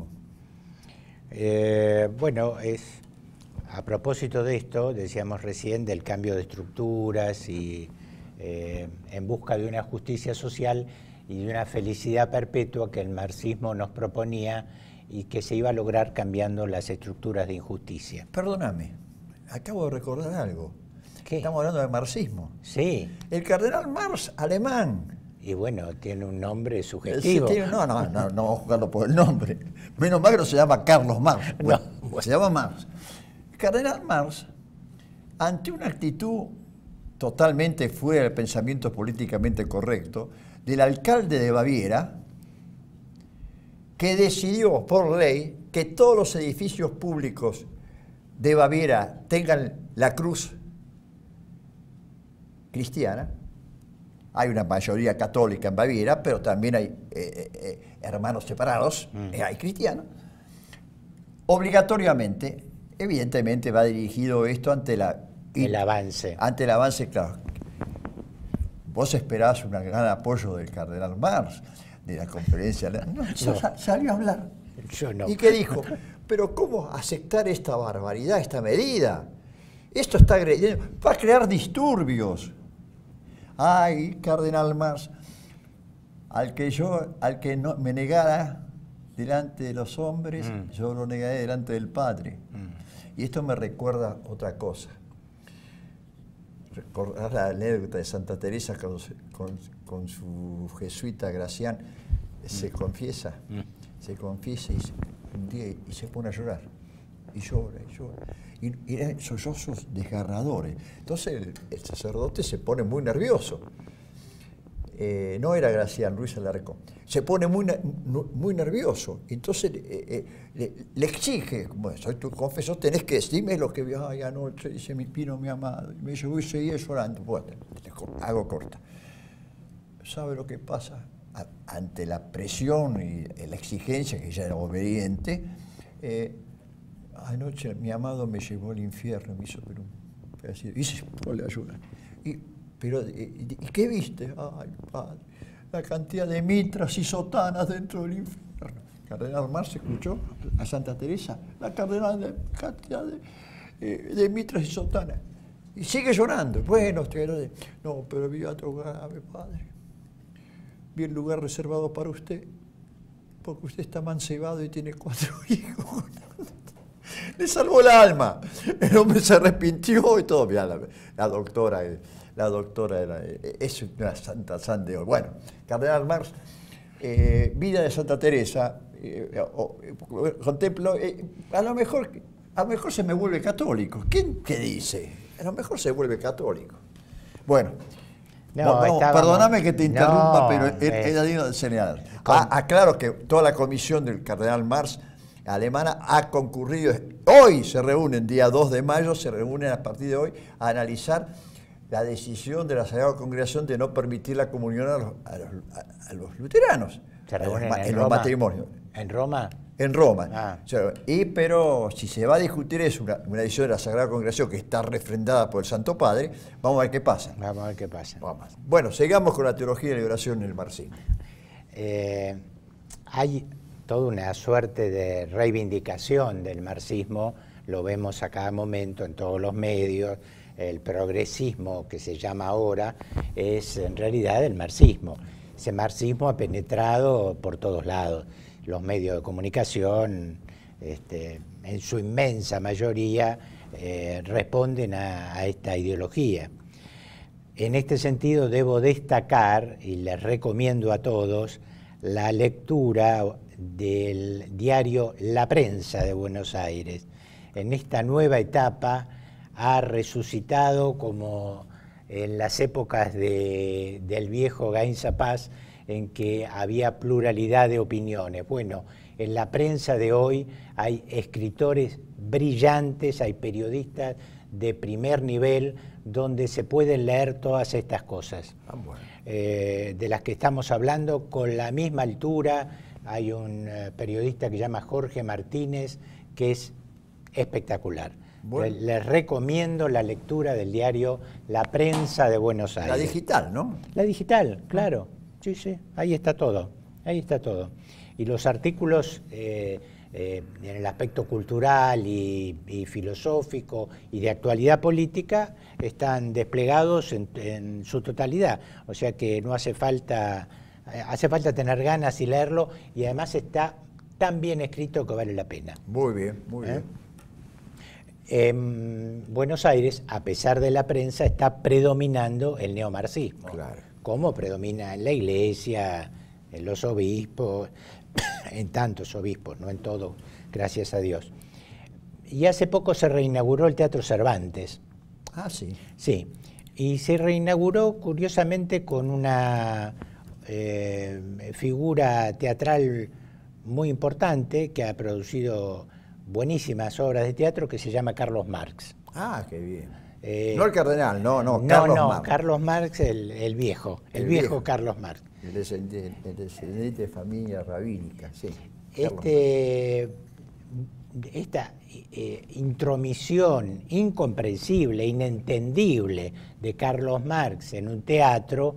Eh, bueno, es a propósito de esto, decíamos recién, del cambio de estructuras y eh, en busca de una justicia social y de una felicidad perpetua que el marxismo nos proponía y que se iba a lograr cambiando las estructuras de injusticia. Perdóname, acabo de recordar algo. ¿Qué? Estamos hablando de marxismo. Sí. El cardenal Marx, alemán. Y bueno, tiene un nombre sugestivo. Sí, tiene, no, no, no, no vamos a jugarlo por el nombre. Menos mal que no se llama Carlos Marx. Bueno, no, bueno. Se llama Marx. El cardenal Marx, ante una actitud totalmente fuera del pensamiento políticamente correcto del alcalde de Baviera, que decidió por ley que todos los edificios públicos de Baviera tengan la cruz cristiana, hay una mayoría católica en Baviera, pero también hay eh, eh, hermanos separados, mm. eh, hay cristianos. Obligatoriamente, evidentemente va dirigido esto ante la... El avance. Ante el avance, claro. Vos esperás un gran apoyo del cardenal Marx, de la conferencia. No, no. Salió a hablar. Yo no. ¿Y qué dijo? Pero ¿cómo aceptar esta barbaridad, esta medida? Esto está va a crear disturbios. Ay, cardenal Marx, al que yo, al que no me negara delante de los hombres, mm. yo lo negaré delante del Padre. Mm. Y esto me recuerda otra cosa. Recordar la anécdota de Santa Teresa con, con, con su jesuita Gracián, mm. se confiesa, mm. se confiesa y se, un día y se pone a llorar. Y llora, y llora. Y, y eran sollozos desgarradores. Entonces el, el sacerdote se pone muy nervioso. Eh, no era Gracián, Luis Alarcón. Se pone muy, muy nervioso. Entonces eh, eh, le, le exige, como soy tu confesor, tenés que decirme lo que vio ay, anoche, dice mi pino, mi amado. Y me dice, uy, seguí llorando. Bueno, hago corta. ¿Sabe lo que pasa? A, ante la presión y la exigencia, que ya era obediente, eh, anoche mi amado me llevó al infierno, me hizo pero un pedacito, y se pone a llorar. Y, pero, ¿y qué viste? Ay, padre, la cantidad de mitras y sotanas dentro del infierno. Cardenal Marx escuchó a Santa Teresa, la cardenal de cantidad de, eh, de mitras y sotanas. Y sigue llorando. Bueno, usted, no, pero vi otro grave, padre. Vi el lugar reservado para usted, porque usted está mancebado y tiene cuatro hijos. Le salvó el alma. El hombre se arrepintió y todo. Mirá, la, la doctora, la doctora era, es una santa santa. Bueno, cardenal Marx, eh, vida de Santa Teresa, eh, oh, eh, contemplo, eh, a lo mejor, a lo mejor se me vuelve católico. ¿Quién qué dice? A lo mejor se vuelve católico. Bueno, no, vamos, estábamos, perdóname que te interrumpa, no, pero era digno de señalar. Ah, aclaro que toda la comisión del cardenal Marx alemana ha concurrido, hoy se reúnen, día dos de mayo, se reúnen a partir de hoy a analizar la decisión de la Sagrada Congregación de no permitir la comunión a los, a los, a los luteranos. ¿Se reúnen en, en Roma? Los matrimonios. ¿En Roma? En Roma. Ah. Y, pero si se va a discutir es una, una decisión de la Sagrada Congregación que está refrendada por el Santo Padre, vamos a ver qué pasa. Vamos a ver qué pasa. Vamos. Bueno, sigamos con la teología de la liberación en el marxismo. Eh, hay toda una suerte de reivindicación del marxismo, lo vemos a cada momento en todos los medios. El progresismo que se llama ahora es en realidad el marxismo. Ese marxismo ha penetrado por todos lados. Los medios de comunicación, este, en su inmensa mayoría, eh, responden a, a esta ideología. En este sentido debo destacar, y les recomiendo a todos, la lectura del diario La Prensa de Buenos Aires. En esta nueva etapa ha resucitado como en las épocas de, del viejo Gainza Paz, en que había pluralidad de opiniones. Bueno, en La Prensa de hoy hay escritores brillantes, hay periodistas de primer nivel, donde se pueden leer todas estas cosas, ah, bueno. eh, de las que estamos hablando, con la misma altura. Hay un uh, periodista que se llama Jorge Martínez, que es espectacular. Bueno. Les, les recomiendo la lectura del diario La Prensa de Buenos Aires. La digital, ¿no? La digital, claro. Sí, sí, ahí está todo, ahí está todo. Y los artículos eh, eh, en el aspecto cultural y, y filosófico y de actualidad política están desplegados en, en su totalidad. O sea que no hace falta... Hace falta tener ganas y leerlo, y además está tan bien escrito que vale la pena. Muy bien, muy ¿Eh? bien. En Buenos Aires, a pesar de la prensa, está predominando el neomarxismo. Claro. Como predomina en la iglesia, en los obispos, en tantos obispos, no en todo, gracias a Dios. Y hace poco se reinauguró el Teatro Cervantes. Ah, sí. Sí, y se reinauguró curiosamente con una... Eh, figura teatral muy importante que ha producido buenísimas obras de teatro, que se llama Carlos Marx. Ah, qué bien. Eh, no el cardenal, no, no, no, Carlos no, Marx. Carlos Marx, el, el viejo, el, El viejo, viejo. Carlos Marx. El descendiente, el descendiente de familia rabínica, sí. Este, esta eh, intromisión incomprensible, inentendible de Carlos Marx en un teatro,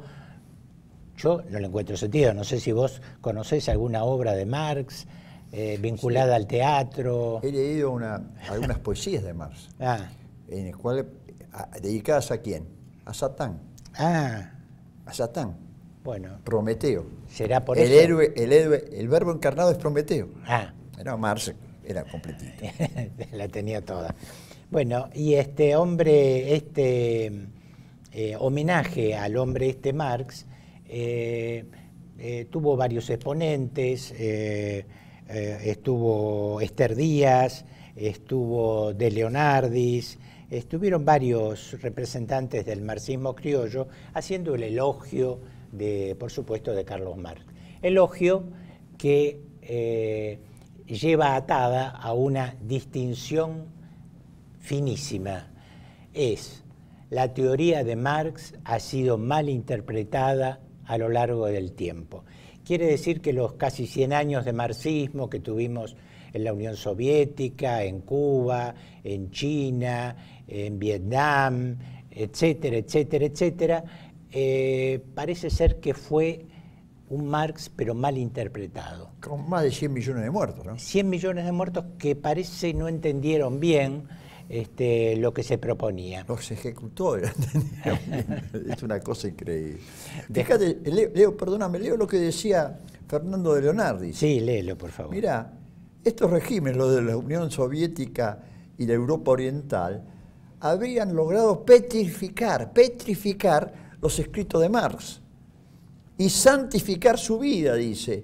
yo no le encuentro sentido. No sé si vos conocés alguna obra de Marx eh, vinculada sí. al teatro. He leído una, algunas poesías de Marx, ah. en las cuales, a, dedicadas a quién, a Satán. Ah. A Satán. Bueno. Prometeo. ¿Será por el eso? Héroe, el héroe, el verbo encarnado es Prometeo. Ah. Era Marx, era completito. La tenía toda. Bueno, y este hombre, este eh, homenaje al hombre este Marx, eh, eh, tuvo varios exponentes, eh, eh, estuvo Esther Díaz, estuvo De Leonardis, estuvieron varios representantes del marxismo criollo haciendo el elogio de, por supuesto, de Carlos Marx. Elogio que eh, lleva atada a una distinción finísima. Es, la teoría de Marx ha sido mal interpretada a lo largo del tiempo. Quiere decir que los casi cien años de marxismo que tuvimos en la Unión Soviética, en Cuba, en China, en Vietnam, etcétera, etcétera, etcétera, eh, parece ser que fue un Marx, pero mal interpretado. Con más de cien millones de muertos, ¿no? cien millones de muertos que parece no entendieron bien este, lo que se proponía. Los ejecutores entendieron bien. Es una cosa increíble. Fíjate, Leo, Leo, perdóname, leo lo que decía Fernando de Leonardis. Sí, léelo, por favor. Mirá, estos regímenes, los de la Unión Soviética y la Europa Oriental, habrían logrado petrificar, petrificar los escritos de Marx y santificar su vida, dice.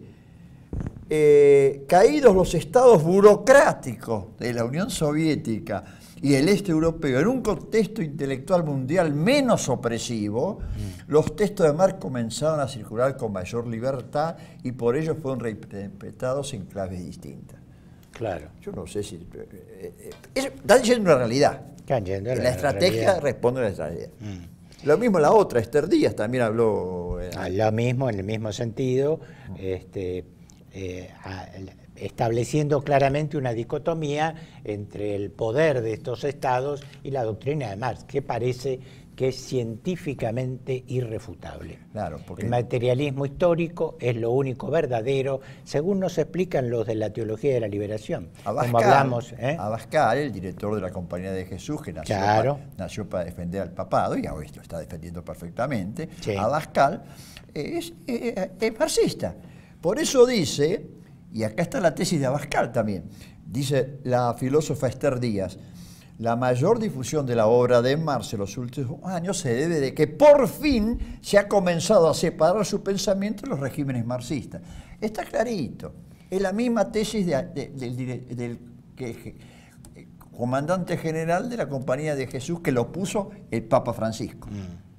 Eh, caídos los estados burocráticos de la Unión Soviética y el este europeo en un contexto intelectual mundial menos opresivo, mm. los textos de Marx comenzaron a circular con mayor libertad y por ello fueron reinterpretados en claves distintas. Claro. Yo no sé si... Eh, eh, es, está diciendo una realidad. Está yendo la, la, la estrategia realidad. responde a la estrategia. Mm. Lo mismo la otra, Esther Díaz también habló... Eh, ah, lo mismo, en el mismo sentido, mm. este, eh, a, estableciendo claramente una dicotomía entre el poder de estos estados y la doctrina de Marx, que parece que es científicamente irrefutable. Claro, porque el materialismo histórico es lo único verdadero, según nos explican los de la teología de la liberación. Abascal, como hablamos, ¿eh? Abascal, el director de la Compañía de Jesús, que nació, claro. para, nació para defender al papado, y ahora lo está defendiendo perfectamente, sí. Abascal es, es, es marxista. Por eso dice, y acá está la tesis de Abascal también, dice la filósofa Esther Díaz, la mayor difusión de la obra de Marx en los últimos años se debe de que por fin se ha comenzado a separar su pensamiento de los regímenes marxistas. Está clarito. Es la misma tesis de, de, de, del, del que, comandante general de la Compañía de Jesús que lo puso el Papa Francisco.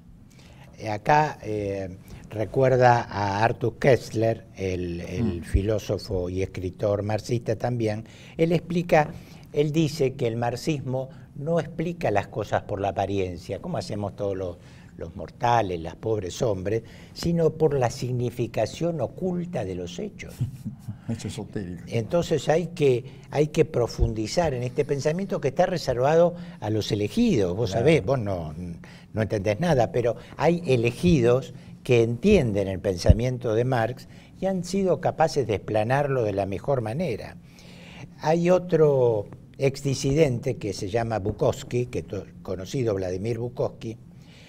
Mm. Acá eh, recuerda a Arthur Koestler, el, el mm. filósofo y escritor marxista también. Él explica... Él dice que el marxismo no explica las cosas por la apariencia, como hacemos todos los, los mortales, los pobres hombres, sino por la significación oculta de los hechos. Hecho esotérico. Entonces hay que, hay que profundizar en este pensamiento que está reservado a los elegidos. Vos claro. sabés, vos no, no entendés nada, pero hay elegidos que entienden el pensamiento de Marx y han sido capaces de explanarlo de la mejor manera. Hay otro exdisidente que se llama Bukowski, que conocido Vladimir Bukowski,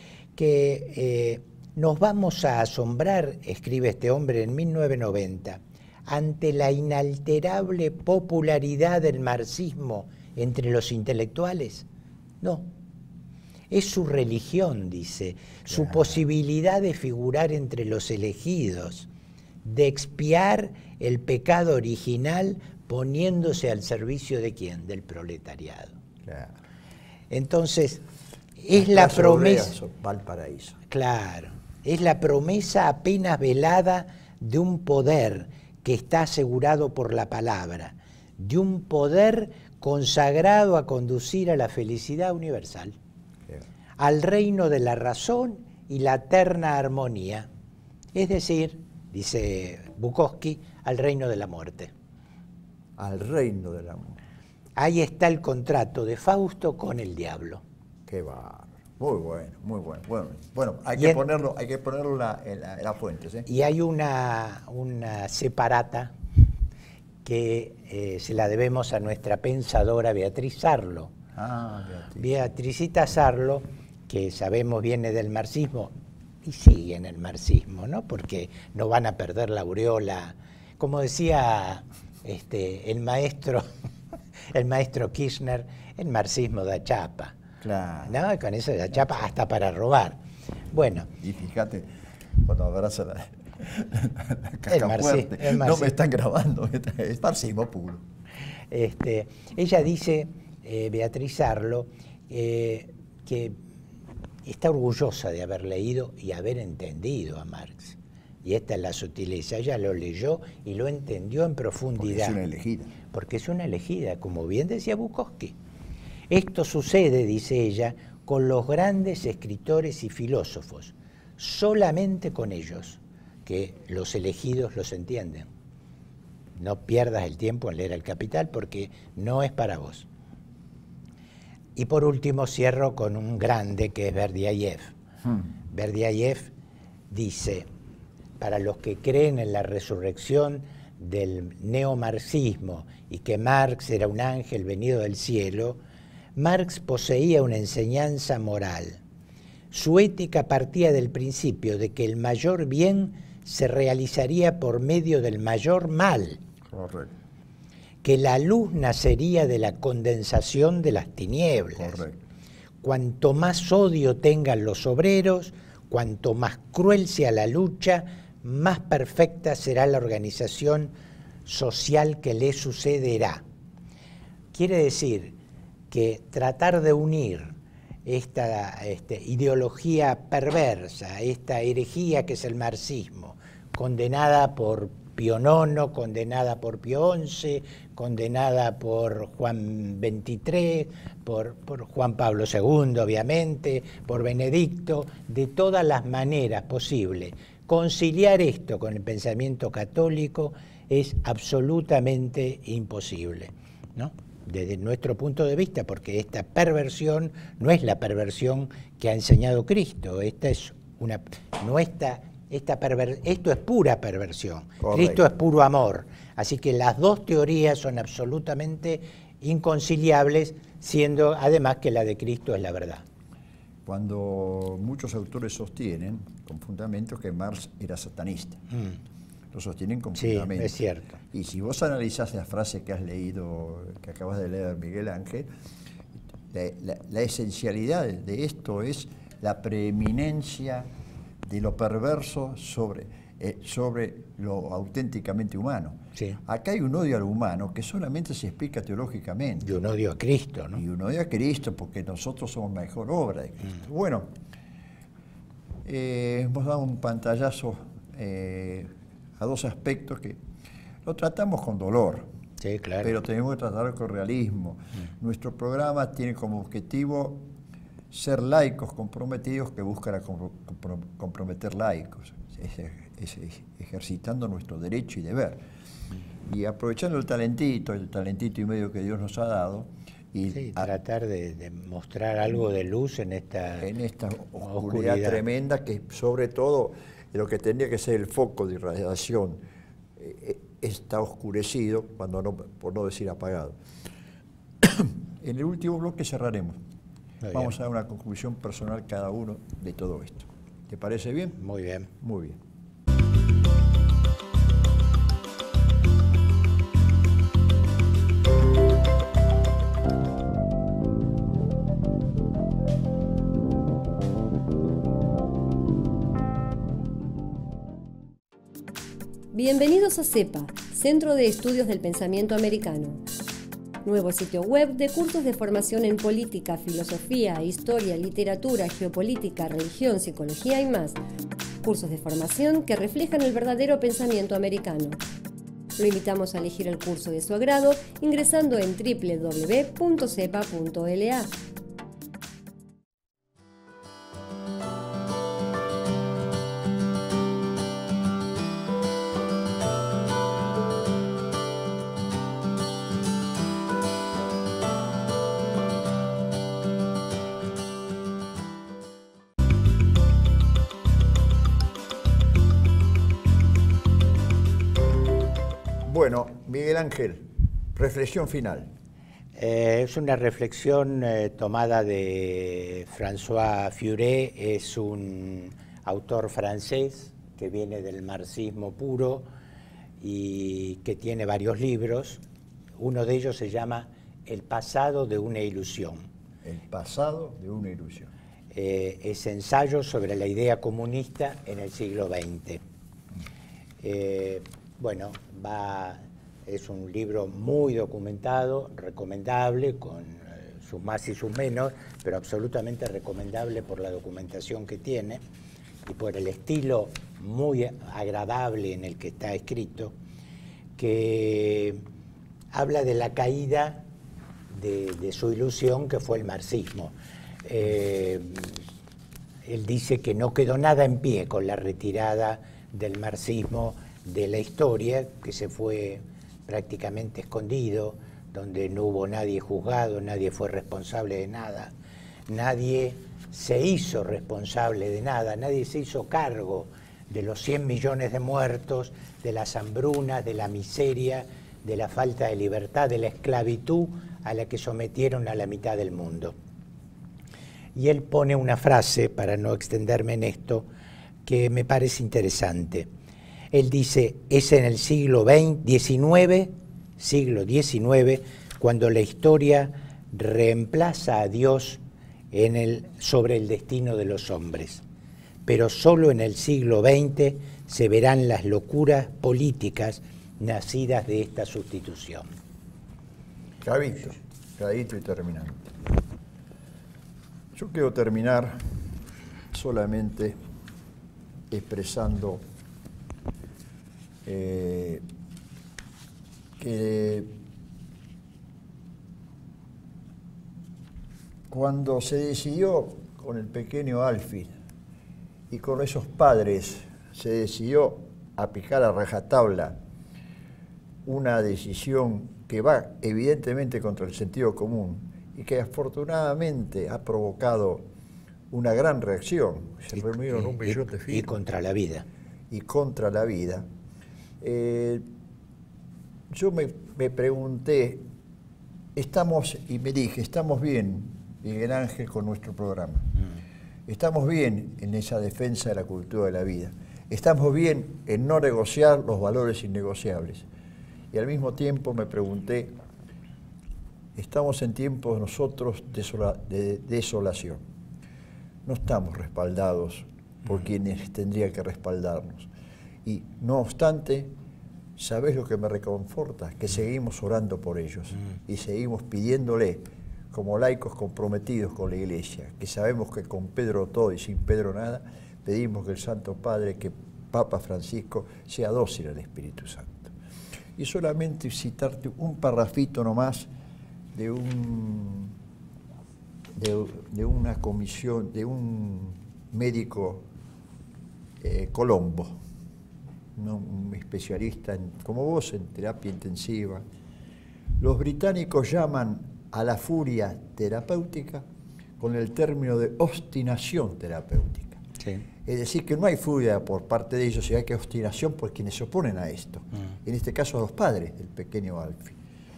que eh, nos vamos a asombrar, escribe este hombre en mil novecientos noventa, ante la inalterable popularidad del marxismo entre los intelectuales. No, es su religión, dice, su yeah. posibilidad de figurar entre los elegidos, de expiar el pecado original poniéndose al servicio de quién, del proletariado. Claro. Entonces, es la promesa... Valparaíso. Claro, es la promesa apenas velada de un poder que está asegurado por la palabra, de un poder consagrado a conducir a la felicidad universal. Claro. al reino de la razón y la eterna armonía. Es decir, dice Bukowski, al reino de la muerte. Al reino de la muerte. Ahí está el contrato de Fausto con el diablo. Qué bárbaro. Muy bueno, muy bueno. Bueno, bueno hay, Y que en- ponerlo, hay que ponerlo en, la- en la- en las fuentes. ¿eh? Y hay una, una separata que eh, se la debemos a nuestra pensadora Beatriz Sarlo. Ah, Beatriz. Beatricita Sarlo, que sabemos viene del marxismo, y sigue en el marxismo, ¿no? Porque no van a perder la aureola. Como decía este, el maestro, el maestro Kirchner, el marxismo da chapa. Claro. ¿No? Y con eso da chapa hasta para robar. Bueno, Y fíjate, cuando abraza la, la El caja marxi- fuerte, el no marxi- me están grabando, es marxismo puro. Este, ella dice, eh, Beatriz Sarlo, eh, que está orgullosa de haber leído y haber entendido a Marx. Y esta es la sutileza. Ella lo leyó y lo entendió en Porque profundidad. es una elegida. Porque es una elegida, como bien decía Bukowski. Esto sucede, dice ella, con los grandes escritores y filósofos, solamente con ellos, que los elegidos los entienden. No pierdas el tiempo en leer El Capital porque no es para vos. Y por último cierro con un grande que es Berdiaev. Hmm. Berdiaev dice, para los que creen en la resurrección del neomarxismo y que Marx era un ángel venido del cielo, Marx poseía una enseñanza moral. Su ética partía del principio de que el mayor bien se realizaría por medio del mayor mal, Correcto, que la luz nacería de la condensación de las tinieblas. correcto. Cuanto más odio tengan los obreros, cuanto más cruel sea la lucha, más perfecta será la organización social que le sucederá. Quiere decir que tratar de unir esta este, ideología perversa, esta herejía que es el marxismo, condenada por Pío nono, condenada por Pío once, condenada por Juan veintitrés, por, por Juan Pablo segundo, obviamente, por Benedicto, de todas las maneras posibles. Conciliar esto con el pensamiento católico es absolutamente imposible, ¿no? Desde nuestro punto de vista, porque esta perversión no es la perversión que ha enseñado Cristo, esta es una, no esta, esta perver, esto es pura perversión, Correcto. Cristo es puro amor, así que las dos teorías son absolutamente inconciliables, siendo además que la de Cristo es la verdad. Cuando muchos autores sostienen con fundamentos que Marx era satanista, Mm. lo sostienen con Sí, fundamentos. es cierto. Y si vos analizás la frase que has leído, que acabas de leer, Miguel Ángel, la, la- la esencialidad de esto es la preeminencia de lo perverso sobre, eh, sobre lo auténticamente humano. Sí. Acá hay un odio al humano que solamente se explica teológicamente. Y un odio a Cristo, ¿no? Y un odio a Cristo porque nosotros somos mejor obra de Cristo. Bueno, eh, hemos dado un pantallazo eh, a dos aspectos que lo tratamos con dolor, Sí, claro. pero tenemos que tratarlo con realismo. Mm. Nuestro programa tiene como objetivo ser laicos comprometidos que buscan a compro- compro- comprometer laicos, es, es- es ejercitando nuestro derecho y deber. Y aprovechando el talentito, el talentito y medio que Dios nos ha dado, y Sí, a- tratar de, de mostrar algo de luz en esta, en esta oscuridad, oscuridad. tremenda que sobre todo lo que tendría que ser el foco de irradiación eh, está oscurecido, cuando no, por no decir apagado. En el último bloque cerraremos. Muy Vamos bien. a dar una conclusión personal cada uno de todo esto. ¿Te parece bien? Muy bien. Muy bien. Bienvenidos a CEPA, Centro de Estudios del Pensamiento Americano. Nuevo sitio web de cursos de formación en política, filosofía, historia, literatura, geopolítica, religión, psicología y más. Cursos de formación que reflejan el verdadero pensamiento americano. Lo invitamos a elegir el curso de su agrado ingresando en doble u doble u doble u punto cepa punto l a. Miguel Ángel, reflexión final. Eh, es una reflexión eh, tomada de François Furet, es un autor francés que viene del marxismo puro y que tiene varios libros. Uno de ellos se llama El pasado de una ilusión. El pasado de una ilusión. Eh, es ensayo sobre la idea comunista en el siglo veinte. Eh, bueno, va, es un libro muy documentado, recomendable, con eh, sus más y sus menos, pero absolutamente recomendable por la documentación que tiene y por el estilo muy agradable en el que está escrito, que habla de la caída de, de su ilusión, que fue el marxismo. Eh, él dice que no quedó nada en pie con la retirada del marxismo de la historia, que se fue prácticamente escondido, donde no hubo nadie juzgado, nadie fue responsable de nada, nadie se hizo responsable de nada, nadie se hizo cargo de los cien millones de muertos, de las hambrunas, de la miseria, de la falta de libertad, de la esclavitud a la que sometieron a la mitad del mundo. Y él pone una frase, para no extenderme en esto, que me parece interesante. Él dice, es en el siglo diecinueve, siglo diecinueve, cuando la historia reemplaza a Dios en el, sobre el destino de los hombres. Pero solo en el siglo veinte se verán las locuras políticas nacidas de esta sustitución. Clavito, clavito y terminando. Yo quiero terminar solamente expresando eh, que cuando se decidió con el pequeño Alfie y con esos padres, se decidió aplicar a rajatabla una decisión que va evidentemente contra el sentido común y que afortunadamente ha provocado una gran reacción. Se y, reunieron un millón de firmas. Y contra la vida. Y contra la vida. Eh, yo me, me pregunté, estamos, y me dije, estamos bien, Miguel Ángel, con nuestro programa. Mm. Estamos bien en esa defensa de la cultura de la vida. Estamos bien en no negociar los valores innegociables. Y al mismo tiempo me pregunté, estamos en tiempos nosotros desola, de desolación. No estamos respaldados por quienes tendrían que respaldarnos. Y no obstante, ¿sabés lo que me reconforta? Que seguimos orando por ellos y seguimos pidiéndole, como laicos comprometidos con la Iglesia, que sabemos que con Pedro todo y sin Pedro nada, pedimos que el Santo Padre, que Papa Francisco, sea dócil al Espíritu Santo. Y solamente citarte un parrafito nomás de un de, de una comisión, de un médico eh, Colombo, ¿no? Un especialista en, como vos en terapia intensiva. Los británicos llaman a la furia terapéutica con el término de obstinación terapéutica. Sí. Es decir, que no hay furia por parte de ellos, sino que hay obstinación por quienes se oponen a esto. Mm. En este caso, a los padres del pequeño Alfie.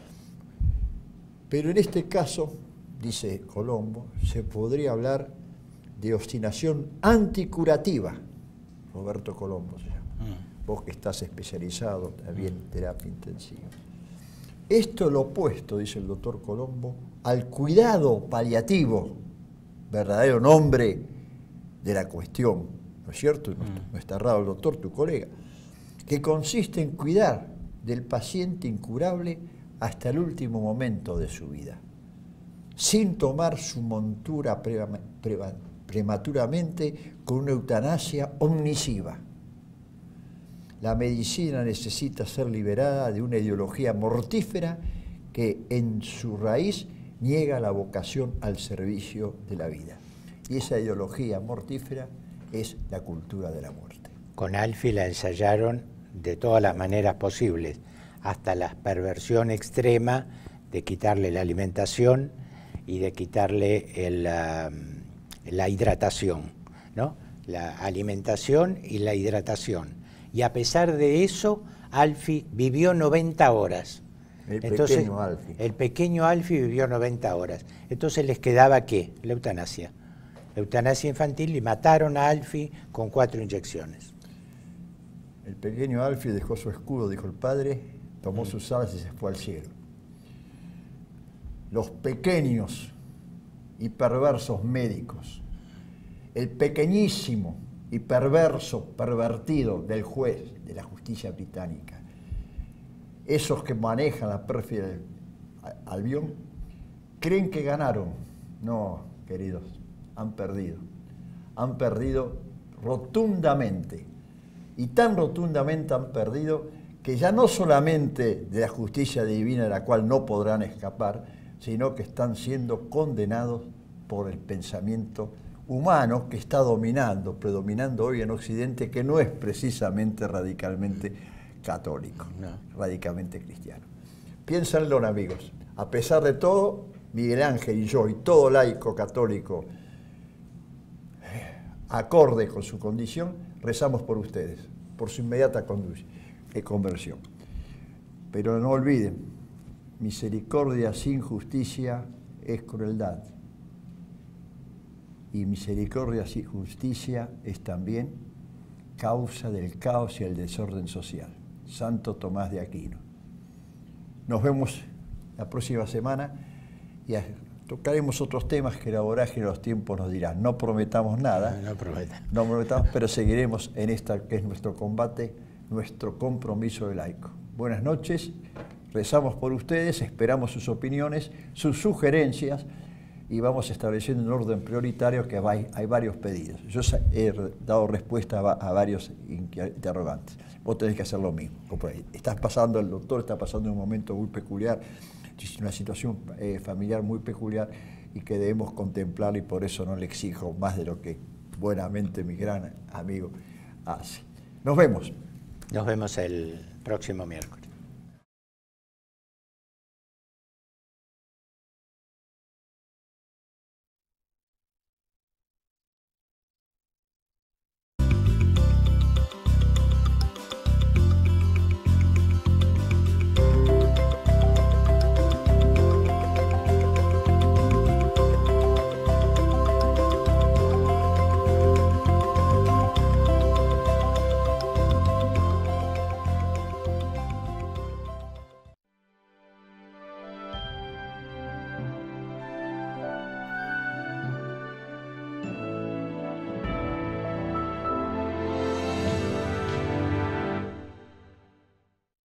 Pero en este caso, dice Colombo, se podría hablar de obstinación anticurativa. Roberto Colombo se llama. Mm. Vos que estás especializado también en terapia intensiva. Esto es lo opuesto, dice el doctor Colombo, al cuidado paliativo, verdadero nombre de la cuestión, ¿no es cierto? Mm. No está errado el doctor, tu colega, que consiste en cuidar del paciente incurable hasta el último momento de su vida, sin tomar su montura pre pre prematuramente con una eutanasia omnisiva. La medicina necesita ser liberada de una ideología mortífera que en su raíz niega la vocación al servicio de la vida. Y esa ideología mortífera es la cultura de la muerte. Con Alfie la ensayaron de todas las maneras posibles, hasta la perversión extrema de quitarle la alimentación y de quitarle el, uh, la hidratación, ¿no? La alimentación y la hidratación. Y a pesar de eso, Alfie vivió noventa horas. El Entonces, pequeño Alfie. El pequeño Alfie vivió noventa horas. Entonces les quedaba, ¿qué? La eutanasia. La eutanasia infantil, y mataron a Alfie con cuatro inyecciones. El pequeño Alfie dejó su escudo, dijo el padre, tomó sus alas y se fue al cielo. Los pequeños y perversos médicos, el pequeñísimo y perverso, pervertido del juez de la justicia británica, esos que manejan la pérfida del Albión, creen que ganaron. No, queridos, han perdido. Han perdido rotundamente. Y tan rotundamente han perdido que ya no solamente de la justicia divina de la cual no podrán escapar, sino que están siendo condenados por el pensamiento humano que está dominando, predominando hoy en Occidente, que no es precisamente radicalmente católico, no. radicalmente cristiano. Piénsenlo, amigos. A pesar de todo, Miguel Ángel y yo y todo laico católico, acorde con su condición, rezamos por ustedes, por su inmediata conversión. Pero no olviden, misericordia sin justicia es crueldad. Y misericordia sin justicia es también causa del caos y el desorden social. Santo Tomás de Aquino. Nos vemos la próxima semana y tocaremos otros temas que la vorágine de los tiempos nos dirá. No prometamos nada, no, no, prometa. no prometamos, pero seguiremos en esta que es nuestro combate, nuestro compromiso de laico. Buenas noches, rezamos por ustedes, esperamos sus opiniones, sus sugerencias y vamos estableciendo un orden prioritario que hay, hay varios pedidos. Yo he dado respuesta a, a varios interrogantes. Vos tenés que hacer lo mismo. Estás pasando, el doctor está pasando un momento muy peculiar, una situación eh, familiar muy peculiar y que debemos contemplar, y por eso no le exijo más de lo que buenamente mi gran amigo hace. Nos vemos. Nos vemos el próximo miércoles.